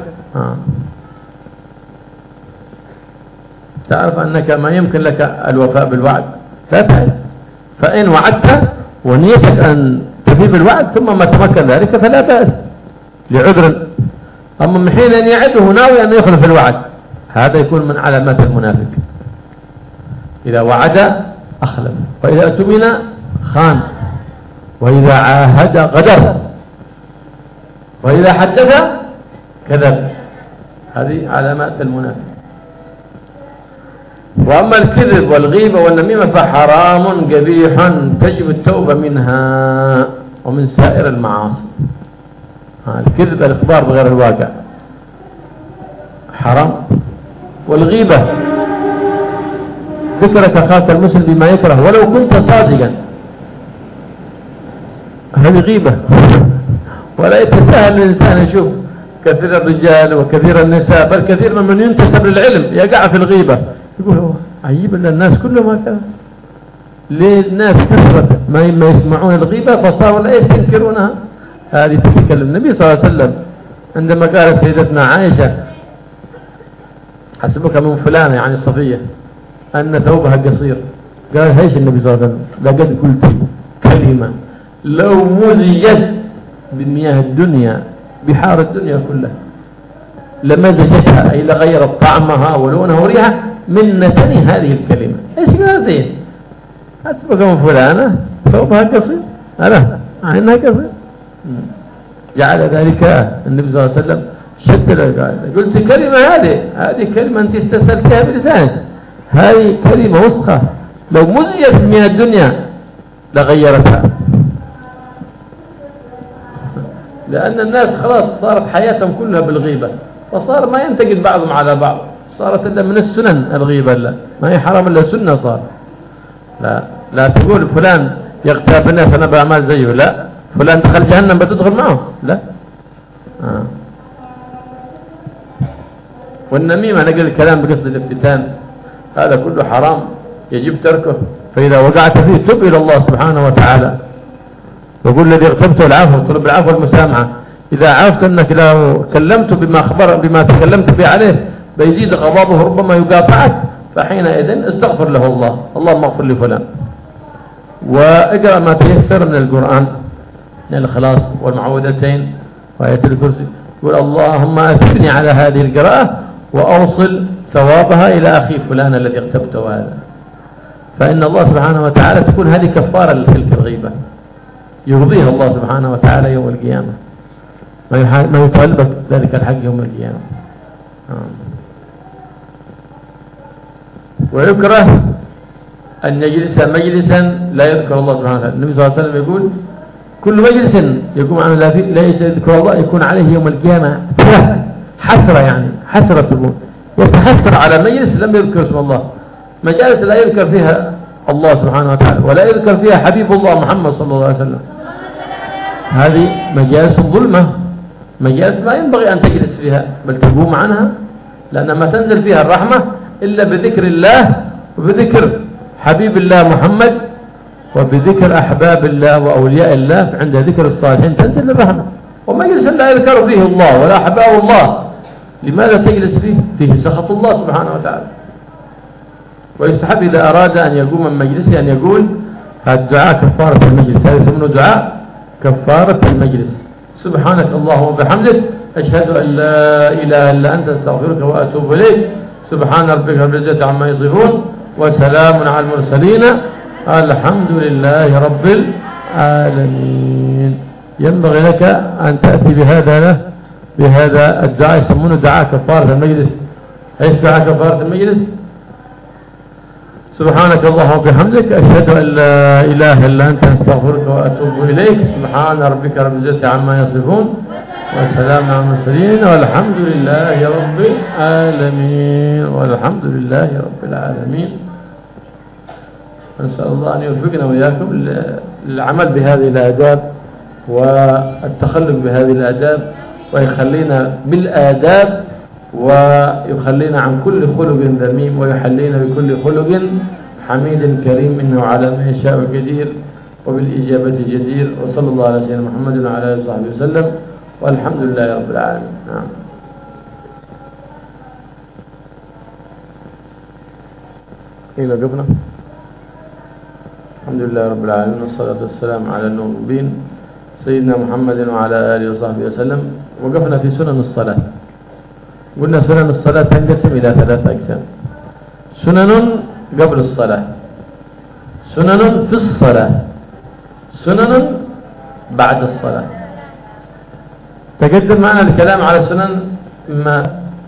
تعرف أنك ما يمكن لك الوفاء بالوعد، لا تعد. فإن وعدت ونيتك أن تفي بالوعد ثم ما تمكن ذلك فلا بأس لعذر. أما من حين أن يعده ناوي أن يخلف الوعد، هذا يكون من علامات المنافق. إذا وعد أخلف، وإذا اؤتمن خان، وإذا عاهد غدر، وإذا حدث كذب. هذه علامات المنافق. وأما الكذب والغيبة والنميمة فحرام قبيح تجب التوبة منها ومن سائر المعاصي. الكذب الإخبار بغير الواقع حرام. والغيبة ذكرك أخاك المسلم بما يكره ولو كنت صادقا، هذه غيبة. ولا يتساهل الإنسان يشوف كثير الرجال وكثير النساء، بل كثير من ينتسب للعلم يقع في الغيبة. يقول عجيب أن الناس كلهم هكذا. ليه الناس كثرت ما يسمعون الغيبة فصاروا لا يستنكرونها. هذه تتكلم النبي صلى الله عليه وسلم عندما قالت سيدتنا عائشة حسبك من فلانة يعني صفية أن ثوبها قصير، قال هيش النبي صلى الله عليه وسلم لقد قلت كلمة لو مزجت بمياه الدنيا بحار الدنيا كلها لمزجتها، أي لغيرت طعمها ولونها وريحها من نتن هذه الكلمة. ايش هذه؟ حسبك من فلانة ثوبها قصير، ألا عينها قصير. جعل ذلك النبي صلى الله عليه وسلم شد قلت كلمة هذه كلمة أنت استسلتها بلسانك، هذه كلمة وسخة لو مزجت من الدنيا لغيرتها. لأن الناس خلاص صارت حياتهم كلها بالغيبة، فصار ما ينتقد بعضهم على بعض، صارت إلا من السنن الغيبة. لا ما هي حرام إلا سنة صار. لا تقول فلان يغتاب الناس أنا بعمل زيه، لا فلان دخل جهنم بتدخل معه، لا. والنميمة نقل الكلام بقصد الافتتان، هذا كله حرام يجب تركه. فإذا وقعت فيه تب إلى الله سبحانه وتعالى، وقل الذي اغتبته العفو، طلب العفو والمسامحة. إذا عرفت أنك لو كلمت بما تكلمت به عليه بيزيد غضبه ربما يقاطعك، فحينئذ استغفر له الله، اللهم اغفر لفلان. واقرأ ما تيسر من القرآن من الإخلاص والمعوذتين وآية الكرسي. يقول اللهم أثبني على هذه القراءة وأوصل ثوابها إلى أخي فلان الذي اغتبته هذا، فإن الله سبحانه وتعالى تكون هذه كفارة لتلك الغيبة، يرضيها الله سبحانه وتعالى يوم القيامة، ما يتغلبك ذلك الحق يوم القيامة. ويكره أن يجلس مجلسا لا يذكر الله سبحانه وتعالى. النبي صلى الله عليه وسلم يقول كل مجلس يقوم عنه لا يذكر الله يكون عليه يوم القيامة حسرة، يعني حسرة تقول يتحسر على مجلس لم يذكر اسم الله. مجالس لا يذكر فيها الله سبحانه وتعالى ولا يذكر فيها حبيب الله محمد صلى الله عليه وسلم، هذه مجالس ظلمة، مجالس لا ينبغي أن تجلس فيها بل تقوم عنها، لأن ما تنزل فيها الرحمة إلا بذكر الله وبذكر حبيب الله محمد وبذكر أحباب الله وأولياء الله. عند ذكر الصالحين تنزل الرحمة. ومجلس لا يذكر فيه الله ولا أحباب الله لماذا تجلس فيه؟ فيه سخط الله سبحانه وتعالى. ويستحب إذا أراد أن يقوم من مجلسه أن يقول الدعاء كفارة المجلس، هذا يسمونه دعاء كفارة المجلس. سبحانك اللهم وبحمدك أشهد أن لا إله إلا أنت أستغفرك وأتوب إليك. سبحان ربك رب العزة عما يصفون وسلام على المرسلين الحمد لله رب العالمين. ينبغي لك أن تأتي بهذا الدعاء، يسمونه دعاء كفارة المجلس. ايش دعاء كفارة المجلس؟ سبحانك اللهم وبحمدك أشهد أن لا إله إلا أنت أستغفرك وأتوب إليك. سبحان ربك رب العزة عما يصفون والسلام على المرسلين والحمد لله رب العالمين. والحمد لله رب العالمين. نسأل الله أن يوفقنا وإياكم للعمل بهذه الآداب والتخلق بهذه الآداب، ويخلينا بالآداب ويخلينا عن كل خلق ذميم، ويحلينا بكل خلق حميد كريم، إنه على ما يشاء قدير وبالإجابة جدير. وصلى الله على سيدنا محمد وعلى آله وصحبه وسلم، والحمد لله رب العالمين. نعم. إلى قبنا. الحمد لله رب العالمين، والصلاة والسلام على النور المبين سيدنا محمد وعلى آله وصحبه وسلم. وقفنا في سنن الصلاة. قلنا سنن الصلاة تنقسم إلى 3 أقسام: سنن قبل الصلاة، سنن في الصلاة، سنن بعد الصلاة. تقدم معنا الكلام على سنن ما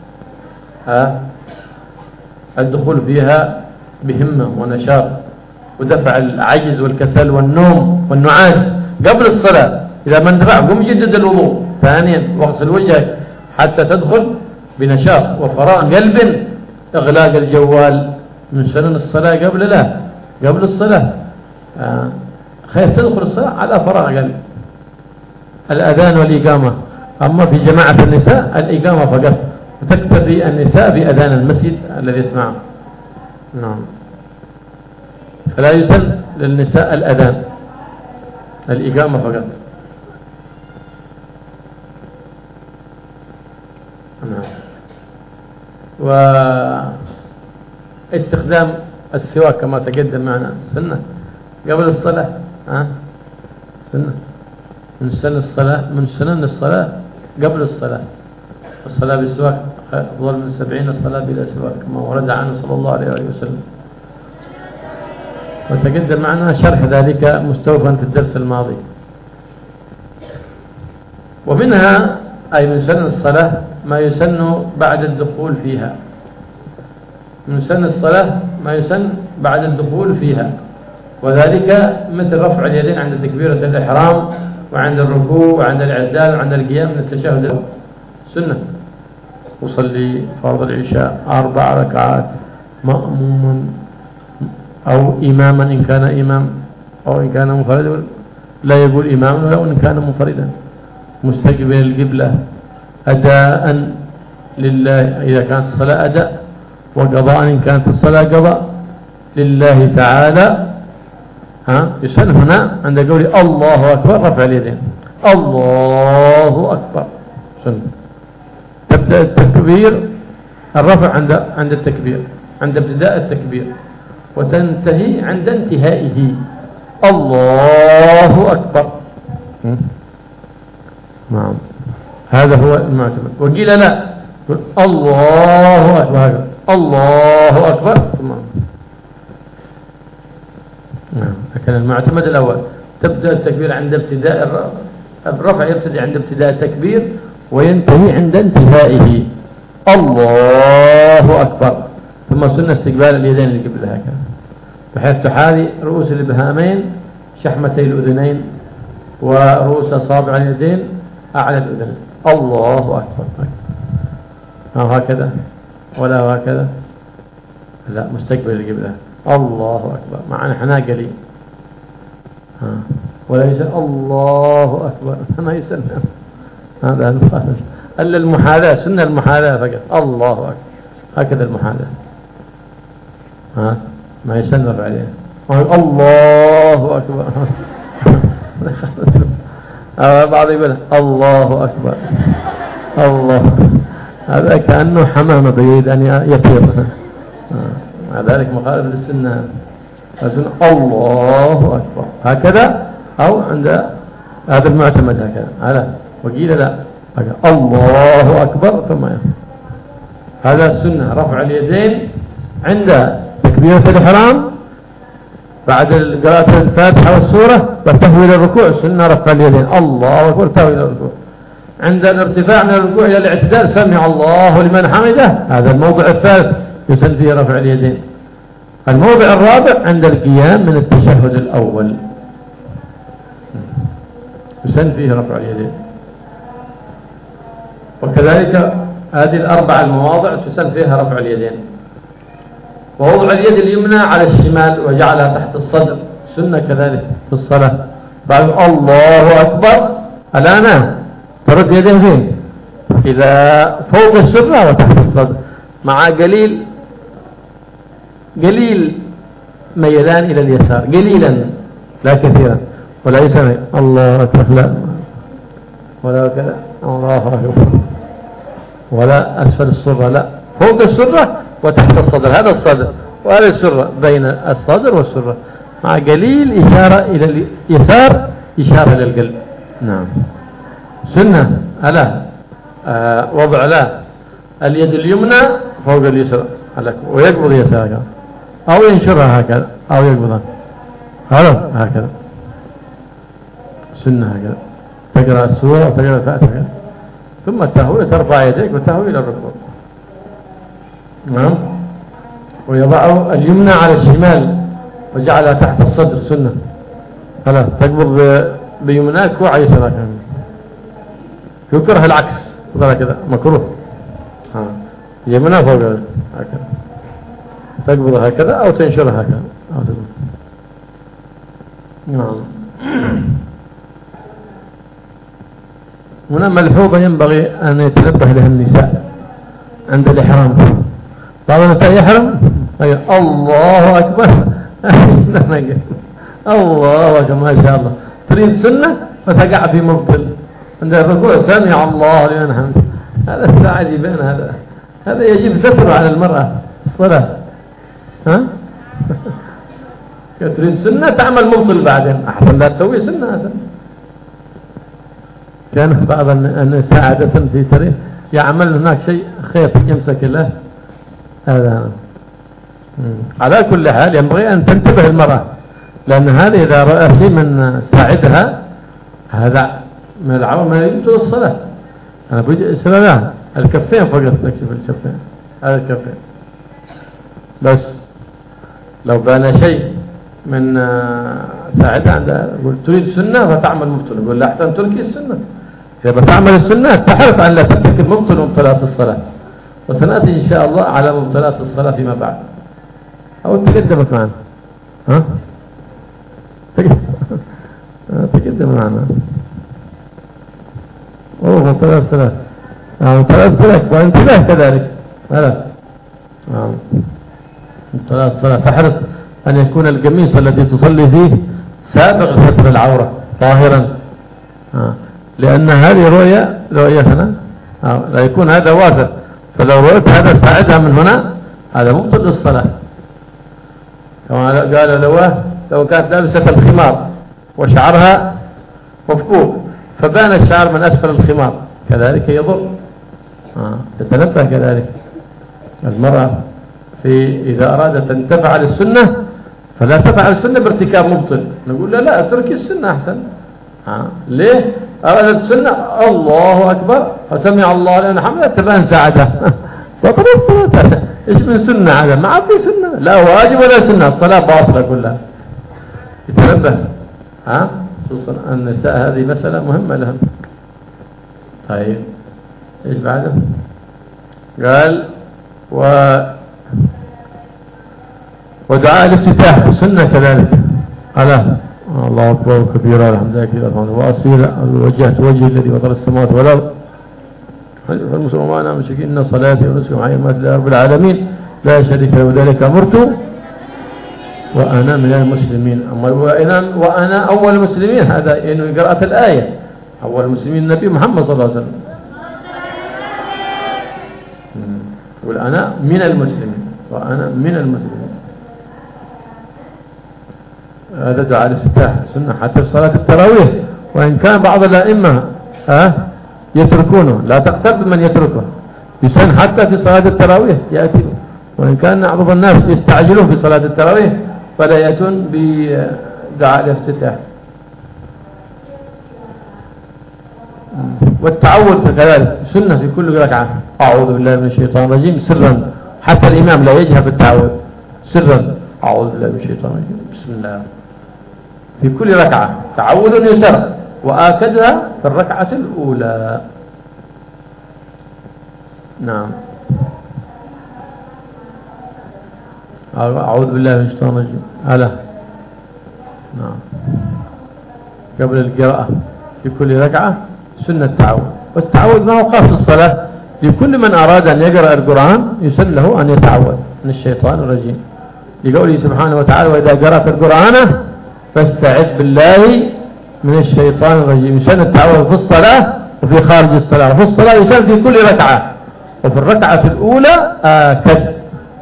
الدخول فيها بهمة ونشاط ودفع العجز والكسل والنوم والنعاس قبل الصلاة. إذا ما اندفع قم جدد الوضوء. ثانيا واغسل وجهك حتى تدخل بنشاط وفراغ قلب. إغلاق الجوال من سنن الصلاة قبل الصلاة. خير تدخل الصلاة على فراغ قلب. الأذان والإقامة. أما في جماعة النساء الإقامة فقط، وتكتفي النساء بأذان المسجد الذي يسمعه. نعم. فلا يسن للنساء الأذان، الإقامة فقط. نعم. واستخدام السواك كما تقدم معنا سنة قبل الصلاة. سنة من سنن الصلاة قبل الصلاة. الصلاة بالسواك أفضل من 70 الصلاة بلا سواك، كما ورد عنه صلى الله عليه وسلم. وتقدم معنا شرح ذلك مستوفا في الدرس الماضي. ومنها أي من سنن الصلاة ما يسن بعد الدخول فيها. من سنن الصلاة ما يسن بعد الدخول فيها، وذلك مثل رفع اليدين عند تكبيرة الإحرام وعند الركوع وعند الاعتدال وعند القيام من التشهد. سنة. وصلي فرض العشاء 4 ركعات مأموما أو إماما إن كان إمام، أو إن كان منفردا لا يقول إمام ولو إن كان منفردا، مستقبل القبلة، أداء لله إذا كانت الصلاة أداء، وقضاء إن كانت الصلاة قضاء لله تعالى. يسن هنا عند قول الله أكبر رفع اليدين. الله أكبر سنة. تبدأ التكبير الرفع عند التكبير، عند ابتداء التكبير، وتنتهي عند انتهائه. الله أكبر. نعم. هذا هو المعتمد. وقيل لا، الله أكبر، الله أكبر. نعم. لكن المعتمد الأول تبدأ التكبير عند ابتداء الرفع، يبتدي عند ابتداء التكبير وينتهي عند انتهائه. الله أكبر. ثم سنة استقبال اليدين للقبلة هكذا، بحيث تحاذي رؤوس الإبهامين شحمتي الأذنين ورؤوس أصابع اليدين أعلى الأذنين. الله أكبر. هكذا ولا هكذا، لا، مستقبل القبلة. الله أكبر مع حناقلي. ولا يسمى الله أكبر، ما يسمى هذا إلا المحاذاة، سنة المحاذاة فقط. الله أكبر هكذا المحاذاة. ما يسمى عليه الله أكبر. بعض يقول الله أكبر، الله، هذا كأنه حمامة يريد أن يطير. مع ذلك مخالف للسنة. الله أكبر هكذا، أو عند هذا المعتمد هكذا على. وقيل لا، الله أكبر ثم هذا السنة. رفع اليدين عند تكبيرة الإحرام بعد قراءة الفاتحة والسورة والتهوي إلى الركوع، سنة رفع اليدين. الله أكبر تهوي إلى الركوع. عند الارتفاع من الركوع إلى الاعتدال سمع الله لمن حمده، هذا الموضع الثالث يسن فيه رفع اليدين. الموضع الرابع عند القيام من التشهد الأول يسن فيه رفع اليدين. وكذلك هذه الأربع المواضع تسن فيها رفع اليدين. ووضع اليد اليمنى على الشمال وجعلها تحت الصدر سنة كذلك في الصلاة. بعد الله أكبر الآن ترد يديه فين؟ إذا فوق السرة وتحت الصدر مع قليل ميلان إلى اليسار، قليلا لا كثيرا، ولا يسمع الله أكبر، لا، ولا كذا الله أكبر، ولا أسفل السرة، لا، فوق السرة وتحت الصدر، هذا الصدر وهذا السرة، بين الصدر والسرة مع قليل إشارة إلى اليسار، إشارة إلى القلب. نعم سنة. ألا وضع لا اليد اليمنى فوق اليسرى ويقبض يسارها أو ينشرها هكذا أو يقبضها هكذا سنة هكذا. تقرأ السورة وتقرأ الفاتحة ثم التهويل، ترفع يديك وتهوي إلى الركوع. نعم. ويضع اليمنى على الشمال وجعلها تحت الصدر سنة. خلاص تقبض بيمناك وعلى يسارك. يكره العكس كذا مكروه. يمنى فوق هكذا تقبض هكذا أو تنشرها هكذا أو تقبض. نعم. هنا ملحوظة ينبغي أن يتنبه لها النساء عند الإحرام. بعض النساء يحرم الله أكبر الله أكبر ما شاء الله، تريد سنة وتقع في مبطل عند الركوع سمع الله لمن حمده. هذا الساعة بين هذا يجب ستره على المرأة الصلاة. تريد سنة تعمل مبطل بعدين، أحسن لا تسوي سنة. هذا كان بعض النساء عادة في تاريخ يعمل هناك شيء خيط يمسك له. هذا على كل حال ينبغي أن تنتبه المرأة، لأن هذه إذا رأى شيء من ساعدها هذا من العوامل يبطل الصلاة. أنا بجي سببها الكفين فقط، نكشف الكفين، هذا الكفين بس. لو بان شيء من ساعدها عندها يقول تريد سنة فتعمل مبطل، يقول لا أحسن تركي السنة. إذا بتعمل السنة تحرص على لا تترك مبطل ومبطلات الصلاة، وسنأتي إن شاء الله على مبطلات الصلاة فيما بعد. أو تقدمك معنا تقدم معنا مبطلات الصلاة مبطلات الصلاة وانتباه كذلك. مبطلات الصلاة تحرص أن يكون القميص الذي تصلي فيه سابق ستر العورة ظاهرا، لأن هذه رؤية هنا لا يكون هذا واسع، فلو رؤيت هذا ساعدها من هنا هذا مبطل الصلاة. كما قال لو كانت لابسة الخمار وشعرها مفكوك فبان الشعر من أسفل الخمار كذلك يضر. تتنبه كذلك المرأة إذا أرادت أن تفعل السنة فلا تفعل السنة بارتكاب مبطل، نقول لا اتركي السنة أحسن. ليه؟ أرادت السنة الله أكبر فسمع الله لمن حمده تبان ساعتها وطرد. إيش من سنة هذا؟ ما عاد في سنة، لا واجب ولا سنة، الصلاة باطلة كلها. يتنبه خصوصا النساء، هذه مسألة مهمة لهم. طيب إيش بعده؟ قال ودعاء الافتتاح سنة كذلك. الله أكبر كبيرا الحمد لله كثيرا وأصيلا وجهت وجهي الذي فطر السماوات والأرض فالمسلمون معنا مشركين إن صلاتي ونسكي وحياتي لله رب العالمين لا شريك له وذلك أمرت وأنا من المسلمين. وأنا أول المسلمين، هذا إنه قرأت الآية أول المسلمين النبي محمد صلى الله عليه وسلم، يقول أنا من المسلمين وأنا من المسلمين. هذا دعاء الافتتاح سنة حتى في صلاة التراويح، وإن كان بعض الأئمة يتركونه، لا تقترب من يتركه، يسن حتى في صلاة التراويح يأتي، وإن كان بعض الناس يستعجلون في صلاة التراويح فلا يأتون بدعاء الافتتاح. والتعوذ كذلك سنة في كل ركعة، أعوذ بالله من الشيطان الرجيم سرا، حتى الإمام لا يجهر بالتعوذ سرا، أعوذ بالله من الشيطان الرجيم بسم الله، في كل ركعة تعوذ يسر، وآكدها في الركعة الأولى. نعم. أعوذ بالله من الشيطان الرجيم. ألا نعم. قبل القراءة في كل ركعة سنة التعوذ، والتعوذ ما هو خاص الصلاة، لكل من أراد أن يقرأ القرآن يسن له أن يتعوذ من الشيطان الرجيم، لقوله سبحانه وتعالى: وإذا قرأت القرآن فاستعذ بالله من الشيطان الرجيم. يسن التعوذ في الصلاة وفي خارج الصلاة. وفي الصلاة يسن في كل ركعة، وفي الركعة الأولى آكد.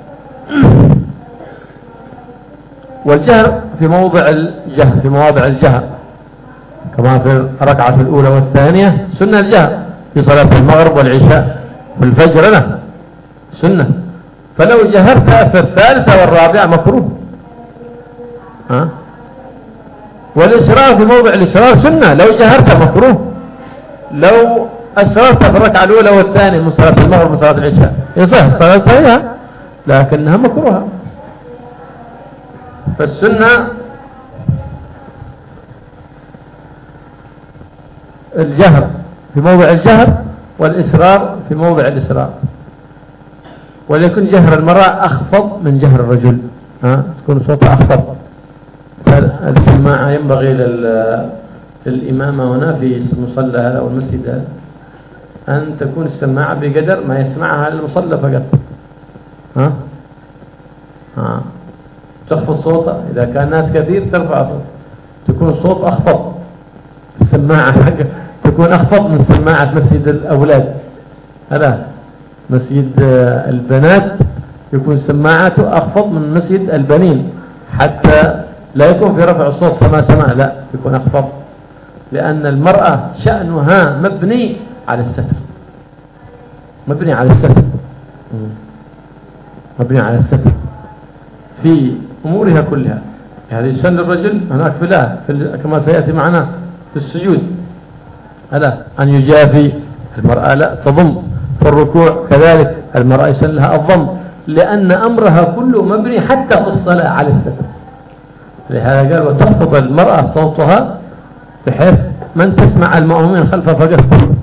والجهر في مواضع الجهر كما في الركعة الأولى والثانية سنة الجهر، في صلاة المغرب والعشاء والفجر له سنة. فلو جهرت في الثالثة والرابعة مكروه. والإسرار في موضع الإسرار سنة، لو جهرت مكروه. لو أسررت في الركعة الأولى والثانية من صلاة المغرب وصلاة العشاء يصح الصلاة صحيحة، لكنها مكروهة. فالسنة الجهر في موضع الجهر، والإسرار في موضع الإسرار. وليكن جهر المرأة أخفض من جهر الرجل، تكون صوتها أخفض. السماعة ينبغي للإمامة هنا في المصلى هذا والمسجد هذا أن تكون السماعة بقدر ما يسمعها المصلى فقط. تخفض صوتها، إذا كان ناس كثير ترفع صوت، تكون الصوت أخفض. السماعة حقه تكون أخفض من سماعة مسجد الأولاد، هذا مسجد البنات يكون سماعته أخفض من مسجد البنين، حتى لا يكون في رفع الصوت كما لا يكون أخفض، لأن المرأة شأنها مبني على الستر، مبني على الستر في أمورها كلها. يعني يسن الرجل هناك كما سيأتي معنا في السجود هذا أن يجافي، المرأة لا تضم، في الركوع كذلك المرأة يسن لها الضم، لأن أمرها كله مبني حتى في الصلاة على الستر. لهذا قال: وتخفض المرأة صوتها بحيث من تسمع المأمومين خلفها فقط،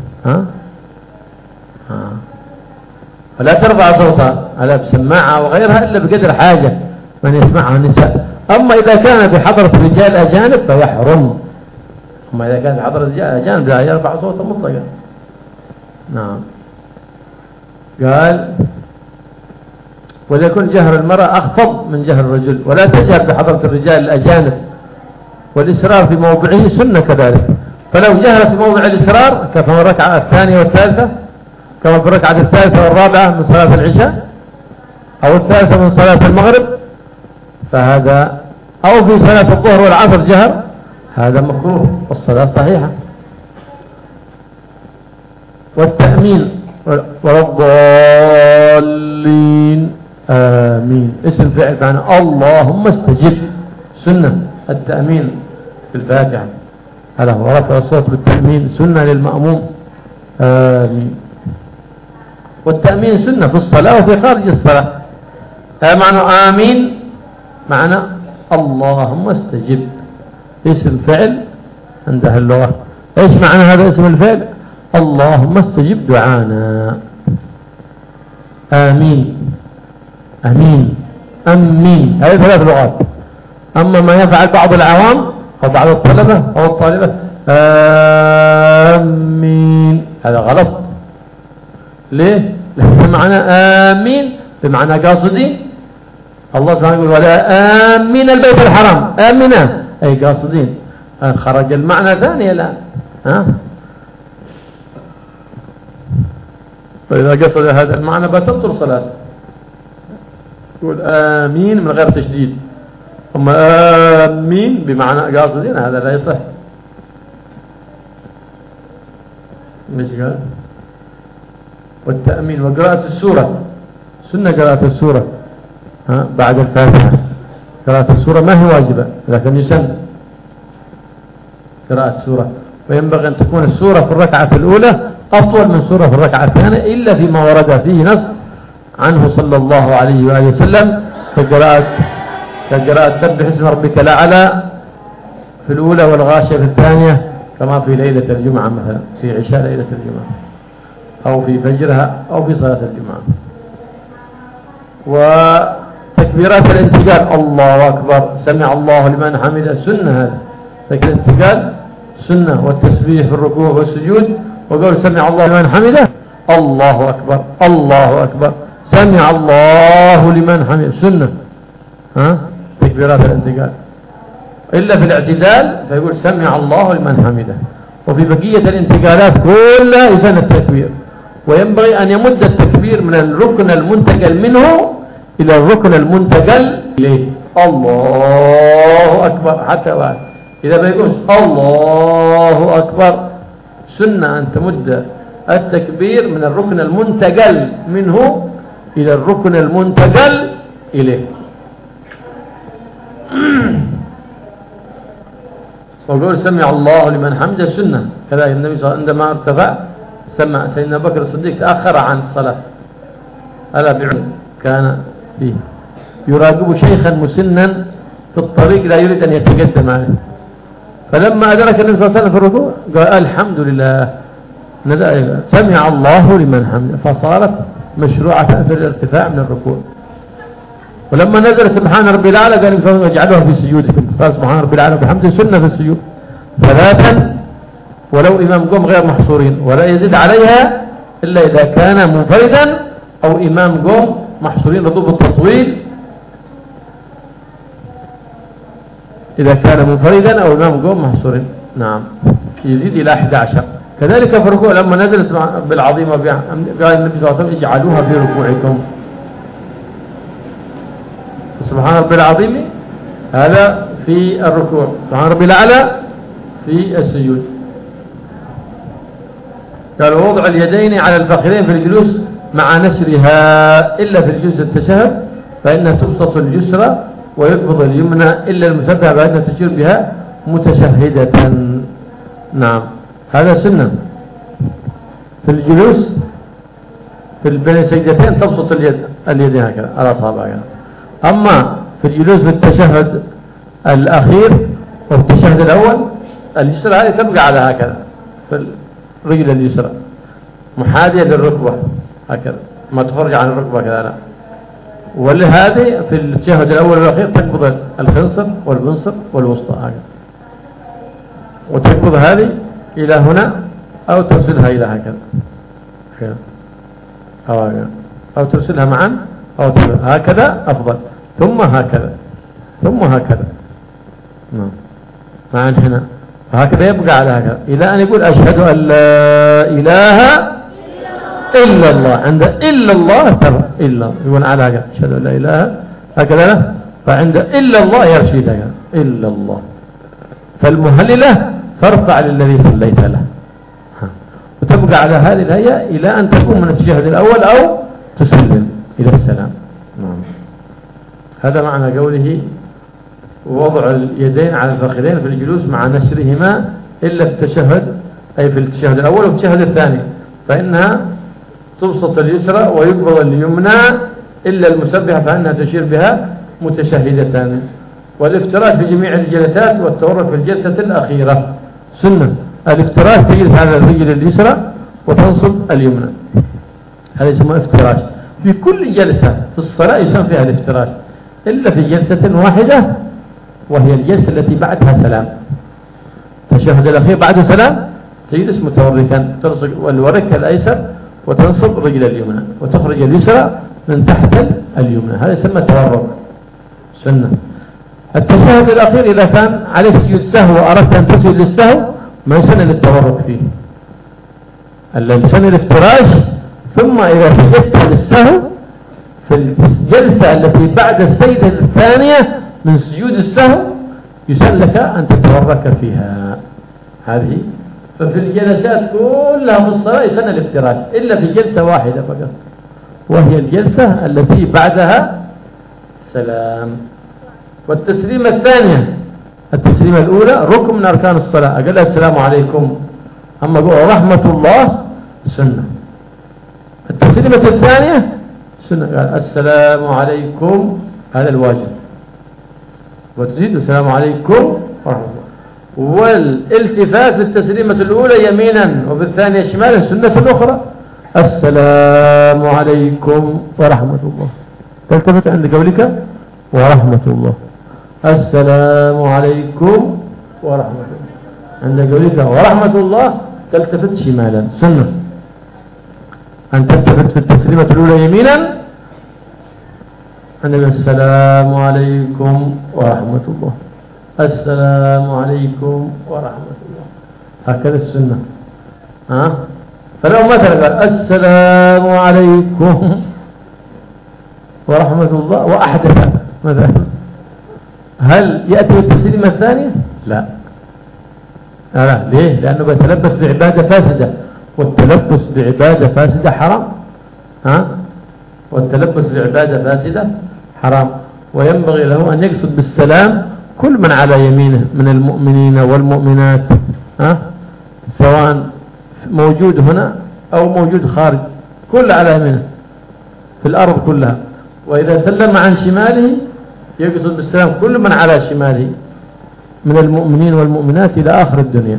فلا ترفع صوتها على بسماعة وغيرها إلا بقدر حاجة من يسمعها النساء. أما إذا كان في حضرة رجال أجانب فيحرم. أما إذا كان في حضرة رجال أجانب لا يرفع صوته مطلقا. نعم. قال: وليكن جهر المرأة أخفض من جهر الرجل، ولا تجهر بحضرة الرجال الأجانب. والإسرار في موضعه سنة كذلك. فلو جهر في موضع الإسرار كما الركعة الثانية والثالثة، كما في الركعة الثالثة والرابعة من صلاة العشاء، أو الثالثة من صلاة المغرب، فهذا، أو في صلاة الظهر والعصر جهر، هذا مكروه والصلاة صحيحة. والتأمين: ولا الضالين آمين، اسم فعل معنى اللهم استجب، سنة التأمين في الفاتحة، هذا هو رفع الصوت بالتأمين سنة للمأموم آمين. والتأمين سنة في الصلاة وفي خارج الصلاة. معنى آمين معنى اللهم استجب، اسم فعل عند أهل اللغة. ايش معنى هذا اسم الفعل؟ اللهم استجب دعانا. آمين، أمين، أمين، هذه ثلاث لغات. أما ما يفعل بعض العوام أو بعض الطلبة أو الطالبة آمين، هذا غلط. ليه؟ لأن معنى آمين بمعنى قاصدين. الله سبحانه يقول: ولا آمين البيت الحرام، آمنا أي قاصدين. خرج المعنى ثاني الآن. فإذا قصد هذا المعنى بتبطل صلاته. يقول آمين من غير تشديد، أما آمين بمعنى قاصدين هذا لا يصح. مش قال؟ والتأمين وقراءة السورة سنة، قراءة السورة بعد الفاتحة. قراءة السورة ما هي واجبة لكن يسن قراءة السورة، وينبغي أن تكون السورة في الركعة الأولى أطول من سورة في الركعة الثانية، إلا فيما ورد فيه نص عنه صلى الله عليه وآله وسلم، كقراءة سبح اسم ربك الأعلى في الأولى والغاشية في الثانية، كما في ليلة الجمعة مثلا، في عشاء ليلة الجمعة، أو في فجرها أو في صلاة الجمعة. وتكبيرات الانتقال الله أكبر سمع الله لمن حمده سنة، هذا لكن الانتقال سنة، والتسبيح في الركوع والسجود وقول سمع الله لمن حمده الله أكبر الله أكبر سمع الله لمن حمده سنة، تكبيرات الانتقال. إلا في الاعتدال فيقول سمع الله لمن حمده. وفي بقية الانتقالات كلها يسن التكبير، وينبغي أن يمد التكبير من الركن المنتقل منه إلى الركن المنتقل إليه. الله أكبر حتى بعد إذا بيقول الله أكبر سنة أن تمد التكبير من الركن المنتقل منه إلى الركن المنتقل إليه. وقول سمع الله لمن حمده سنة. كذا النبي صلى الله عليه وسلم عندما ارتفع سمع سيدنا بكر الصديق تأخر عن الصلاة، ألا بعلم كان فيه يراقب شيخا مسنا في الطريق لا يريد أن يتقدم عليه، فلما أدرك النبي صلى الله عليه وسلم في الركوع قال الحمد لله سمع الله لمن حمده، فصارت مشروعة في الارتفاع من الركوع. ولما نزل سبحان ربي الأعلى قال اجعلوها في سجودكم، قال سبحان ربي الأعلى بحمده سنة في السجود ثلاثا ولو إمام قوم غير محصورين، ولا يزيد عليها إلا إذا كان منفردا أو إمام قوم محصورين رضوب التطويل، إذا كان منفردا أو إمام قوم محصورين نعم يزيد إلى 11. كذلك في الركوع لما نزل سبحان ربي العظيم قال النبي صلى الله عليه وسلم اجعلوها في ركوعكم. سبحان ربي العظيم هذا في الركوع، سبحان ربي الأعلى في السجود. قال وضع اليدين على الفخذين في الجلوس مع نشرها إلا في الجلوس التشهد فإنها تبسط اليسرى ويقبض اليمنى إلا المسبحة فإنها تشير بها متشهدة. نعم هذا سنة في الجلوس في بين السجدتين تبسط اليدين هكذا على أصابعها. أما في الجلوس في التشهد الأخير وفي التشهد الأول اليسرى هذه تبقى على هكذا في الرجل اليسرى محاذية للركبة هكذا ما تخرج عن الركبة كذا لا. ولهذه في التشهد الأول والأخير تقبض الخنصر والبنصر والوسطى هكذا، وتقبض هذه إلى هنا أو ترسلها إلى هكذا أو ترسلها معا أو ترسلها هكذا أفضل، ثم هكذا ثم هكذا مع الحناء، هكذا يبقى على هكذا إلى أن يقول أشهد أن لا إله إلا الله. عند إلا الله ترى إلا يقول على هكذا أشهد أن لا إله هكذا، فعند إلا الله يرشي لها إلا الله. فالمهللة ترفع للذي صليت له وتبقى على هذه الهيئة إلى أن تقوم من التشهد الأول أو تسلم إلى السلام. هذا معنى قوله ووضع اليدين على الفخذين في الجلوس مع نشرهما إلا في التشهد، أي في التشهد الأول وفي التشهد الثاني فإنها تبسط اليسرى ويقبض اليمنى إلا المسبحة فإنها تشير بها متشهدة. والافتراش في جميع الجلسات والتورك في الجلسة الأخيرة سنة. الافتراش تجلس على الرجل اليسرى وتنصب اليمنى، هذا يسمى افتراش. في كل جلسة في الصلاة يسمى فيها الافتراش إلا في جلسة واحدة وهي الجلسة التي بعدها سلام. التشهد الأخير بعده سلام تجلس متوركا ترصق الورك الأيسر وتنصب الرجل اليمنى وتخرج اليسرى من تحت اليمنى، هذا يسمى تورك سنة. التشهد الأخير إذا كان عليه سجود سهو وأردت أن تسجد للسهو ما يسن للتورك فيه، الذي يسن الافتراش. ثم إذا سجدت للسهو في الجلسة التي بعد السجدة الثانية من سجود السهو يسن لك أن تتورك فيها هذه. ففي الجلسات كلها في الصلاة يسن الافتراش إلا في جلسة واحدة فقط وهي الجلسة التي بعدها سلام. والتسليمة الثانية التسليمة الأولى ركن من أركان الصلاة أقول السلام عليكم، أما قول رحمة الله سنة. التسليمة الثانية سنة قال السلام عليكم هذا الواجب، وتزيد السلام عليكم ورحمة الله. والالتفات في التسليمة الأولى يمينا وفي الثانية شمالا سنة أخرى. السلام عليكم ورحمة الله، تلتفت عند قولك ورحمة الله. السلام عليكم ورحمة الله، عند قولك ورحمة الله تلتفت شمالا، سنة أن تلتفت في التسليمة الأولى يمينا، عند السلام عليكم ورحمة الله، السلام عليكم ورحمة الله، هكذا السنة. فلو مثلا قال السلام عليكم ورحمة الله وأحدث مثلا، هل يأتي بالتسليمة الثانية؟ لا. ليه؟ لأنه بيتلبس بعبادة فاسدة، والتلبس بعبادة فاسدة حرام. والتلبس بعبادة فاسدة حرام، وينبغي له أن يقصد بالسلام كل من على يمينه من المؤمنين والمؤمنات، سواء موجود هنا أو موجود خارج، كل على يمينه في الأرض كلها. وإذا سلم عن شماله يقصد بالسلام كل من على شماله من المؤمنين والمؤمنات إلى آخر الدنيا.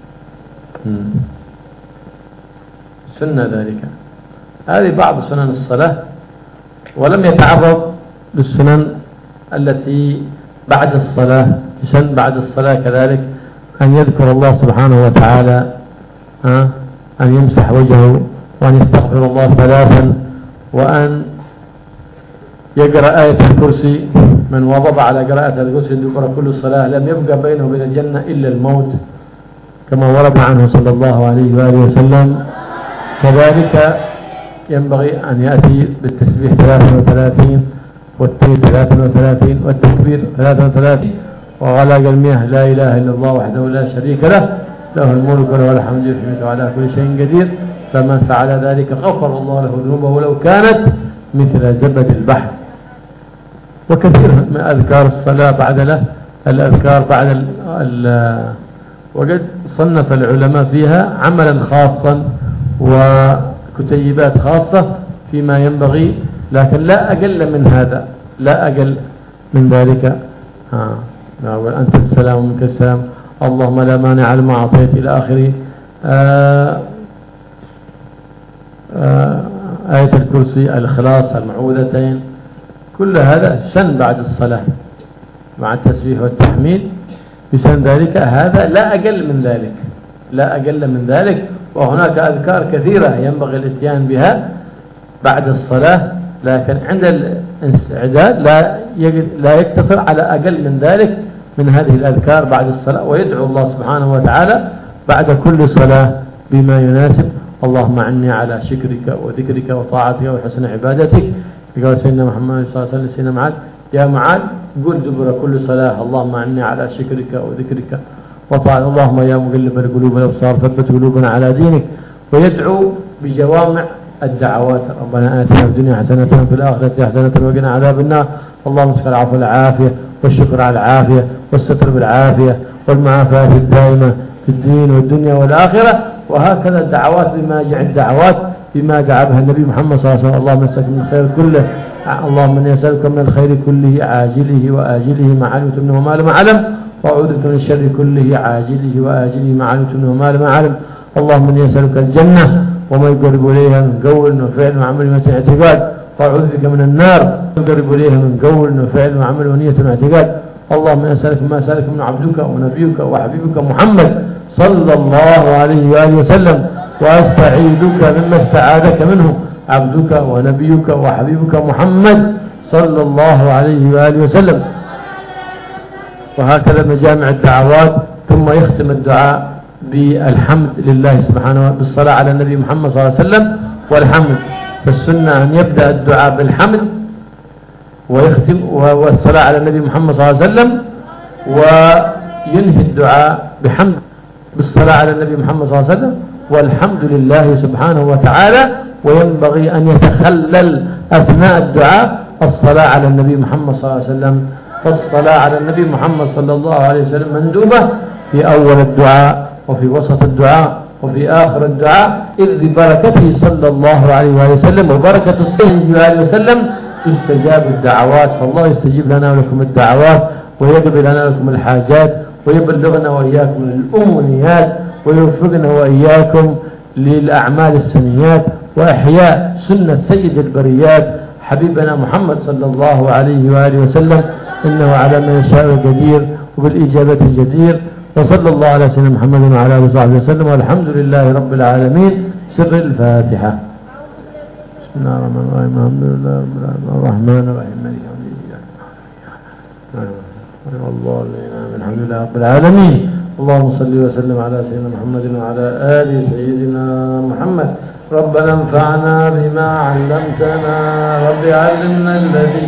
سنة ذلك. هذه بعض سنن الصلاة، ولم يتعرض للسنن التي بعد الصلاة. سن بعد الصلاة كذلك أن يذكر الله سبحانه وتعالى، أن يمسح وجهه، وأن يستغفر الله 3، وأن يقرأ آية الكرسي. من وضب على قراءة الكرسي دبر كل صلاة لم يبقى بينه وبين الجنة إلا الموت، كما ورد عنه صلى الله عليه وآله وسلم. كذلك ينبغي أن يأتي بالتسبيح 33 والتهليل 33 والتكبير 33 وغلاق المياه لا إله إلا الله وحده لا شريك له، له الملك وله الحمد يحمد وعلى كل شيء قدير. فمن فعل ذلك غفر الله له ذنوبه ولو كانت مثل زبد البحر. وكثير من أذكار الصلاة بعد له الأذكار بعد وقد صنف العلماء فيها عملا خاصا وكتيبات خاصة فيما ينبغي، لكن لا أقل من هذا، لا أقل من ذلك. أنت السلام ومنك السلام، اللهم لا مانع لما أعطيت إلى آخره. آية الكرسي، الإخلاص، المعوذتين، كل هذا سن بعد الصلاة مع التسبيح والتحميد بسن ذلك. هذا لا أقل من ذلك، لا أقل من ذلك. وهناك أذكار كثيرة ينبغي الاتيان بها بعد الصلاة، لكن عند الاستعداد لا يقتصر على أقل من ذلك من هذه الأذكار بعد الصلاة. ويدعو الله سبحانه وتعالى بعد كل صلاة بما يناسب. اللهم عني على شكرك وذكرك وطاعتك وحسن عبادتك. قال سيدنا محمد صلى الله عليه وسلم سيدنا معاذ: يا معاذ قل دبر كل صلاة اللهم عني على شكرك وذكرك وطاعتك، اللهم يا مقلب القلوب والأبصار ثبت قلوبنا على دينك. ويدعو بجوامع الدعوات: ربنا آتنا في الدنيا حسنة وفي الآخرة حسنة وقنا عذاب النار. اللهم اسأل العفو والعافية والشكر على العافية والستر بالعافية والمعافاة الدائمة في الدين والدنيا والآخرة. وهكذا الدعوات بما دعا بها النبي محمد صلى الله عليه وسلم: اللهم اسألك من الخير كله، اللهم اني اسألك من الخير كله عاجله وآجله ما علمت منه وما لم أعلم، وأعوذ بك من الشر كله عاجله وآجله ما علمت منه وما لم أعلم. اللهم اني اسألك الجنة وما يقرب إليها من قول وفعل وعمل واعتقاد، وأعوذ بك من النار يقرب إليها من قول وفعل وعمل ونية واعتقاد. اللهم أسألك ما أسألك من عبدك ونبيك وحبيبك محمد صلى الله عليه وآله وسلم، وأستعيذك مما استعاذك منه عبدك ونبيك وحبيبك محمد صلى الله عليه وآله وسلم. وهكذا مجامع الدعوات. ثم يختم الدعاء بالحمد لله سبحانه بالصلاة على النبي محمد صلى الله عليه وسلم والحمد. فالسنة أن يبدأ الدعاء بالحمد ويختم والصلاة على النبي محمد صلى الله عليه وسلم، وينهي الدعاء بحمد بالصلاة على النبي محمد صلى الله عليه وسلم والحمد لله سبحانه وتعالى. وينبغي أن يتخلل أثناء الدعاء الصلاة على النبي محمد صلى الله عليه وسلم. فالصلاة على النبي محمد صلى الله عليه وسلم مندوبة في أول الدعاء وفي وسط الدعاء وفي آخر الدعاء، إذ ببركته صلى الله عليه وسلم وبركة صلى الله عليه وسلم تستجاب الدعوات. فالله يستجيب لنا ولكم الدعوات، ويقبل لنا ولكم الحاجات، ويبلغنا وإياكم الأمنيات، ويوفقنا وإياكم للأعمال السنيات، وإحياء سنة سيد البريات حبيبنا محمد صلى الله عليه وآله وسلم، إنه على ما يشاء قدير وبالإجابة جدير. وصلى الله على سيدنا محمد وعلى آله وصحبه وسلم، والحمد لله رب العالمين. سر الفاتحة. بسم الله الرحمن الرحيم. الحمد لله رب العالمين الرحمن الرحيم مالك يوم الدين. الله الحمد لله رب العالمين. اللهم صل وسلم على سيدنا محمد وعلى آل سيدنا محمد. ربنا انفعنا بما علمتنا، رب علمنا الذي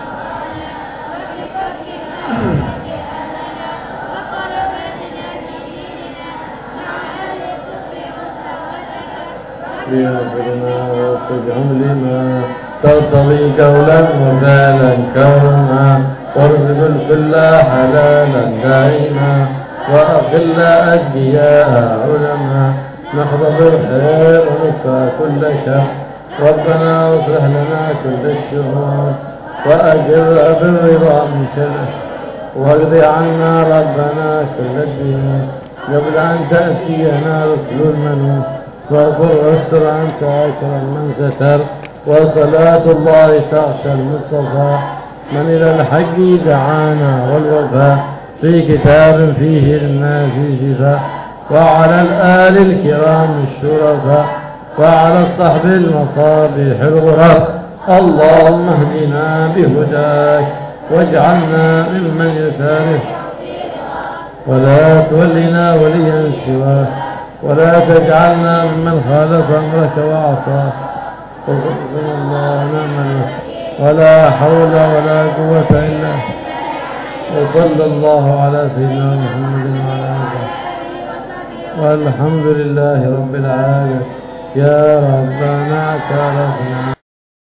ليغفرنا وارزقهم لما ترتضي قولا وبالا كرما، وارزق الكل حلالا دائما، وأخل أجياء علما، نحفظ الخير ونكفى كل شر. ربنا واصلح لنا كل الشرور، وأجرنا بالرضا من شره، واقض عنا ربنا كل الديون، قبل أن تأتينا رسل المنون، واغفر واستر أنت أكرم من ستر. وصلاة الله تغشى المصطفى من إلى الحق دعانا والوفاء، في كتاب فيه للناس شفاء، وعلى الآل الكرام الشرفاء، وعلى الصحب المصابيح الغرر. اللهم اهدنا بهداك واجعلنا ممن يساره، ولا تولنا وليا سواه، ولا تجعلنا ممن خالف أمرك وعصاه. وحسبنا الله ونعم الوكيل، ولا حول ولا قوة إلا بالله. وصلى الله على سيدنا محمد وعلى آله، والحمد لله رب العالمين. يا ربنا اعترفنا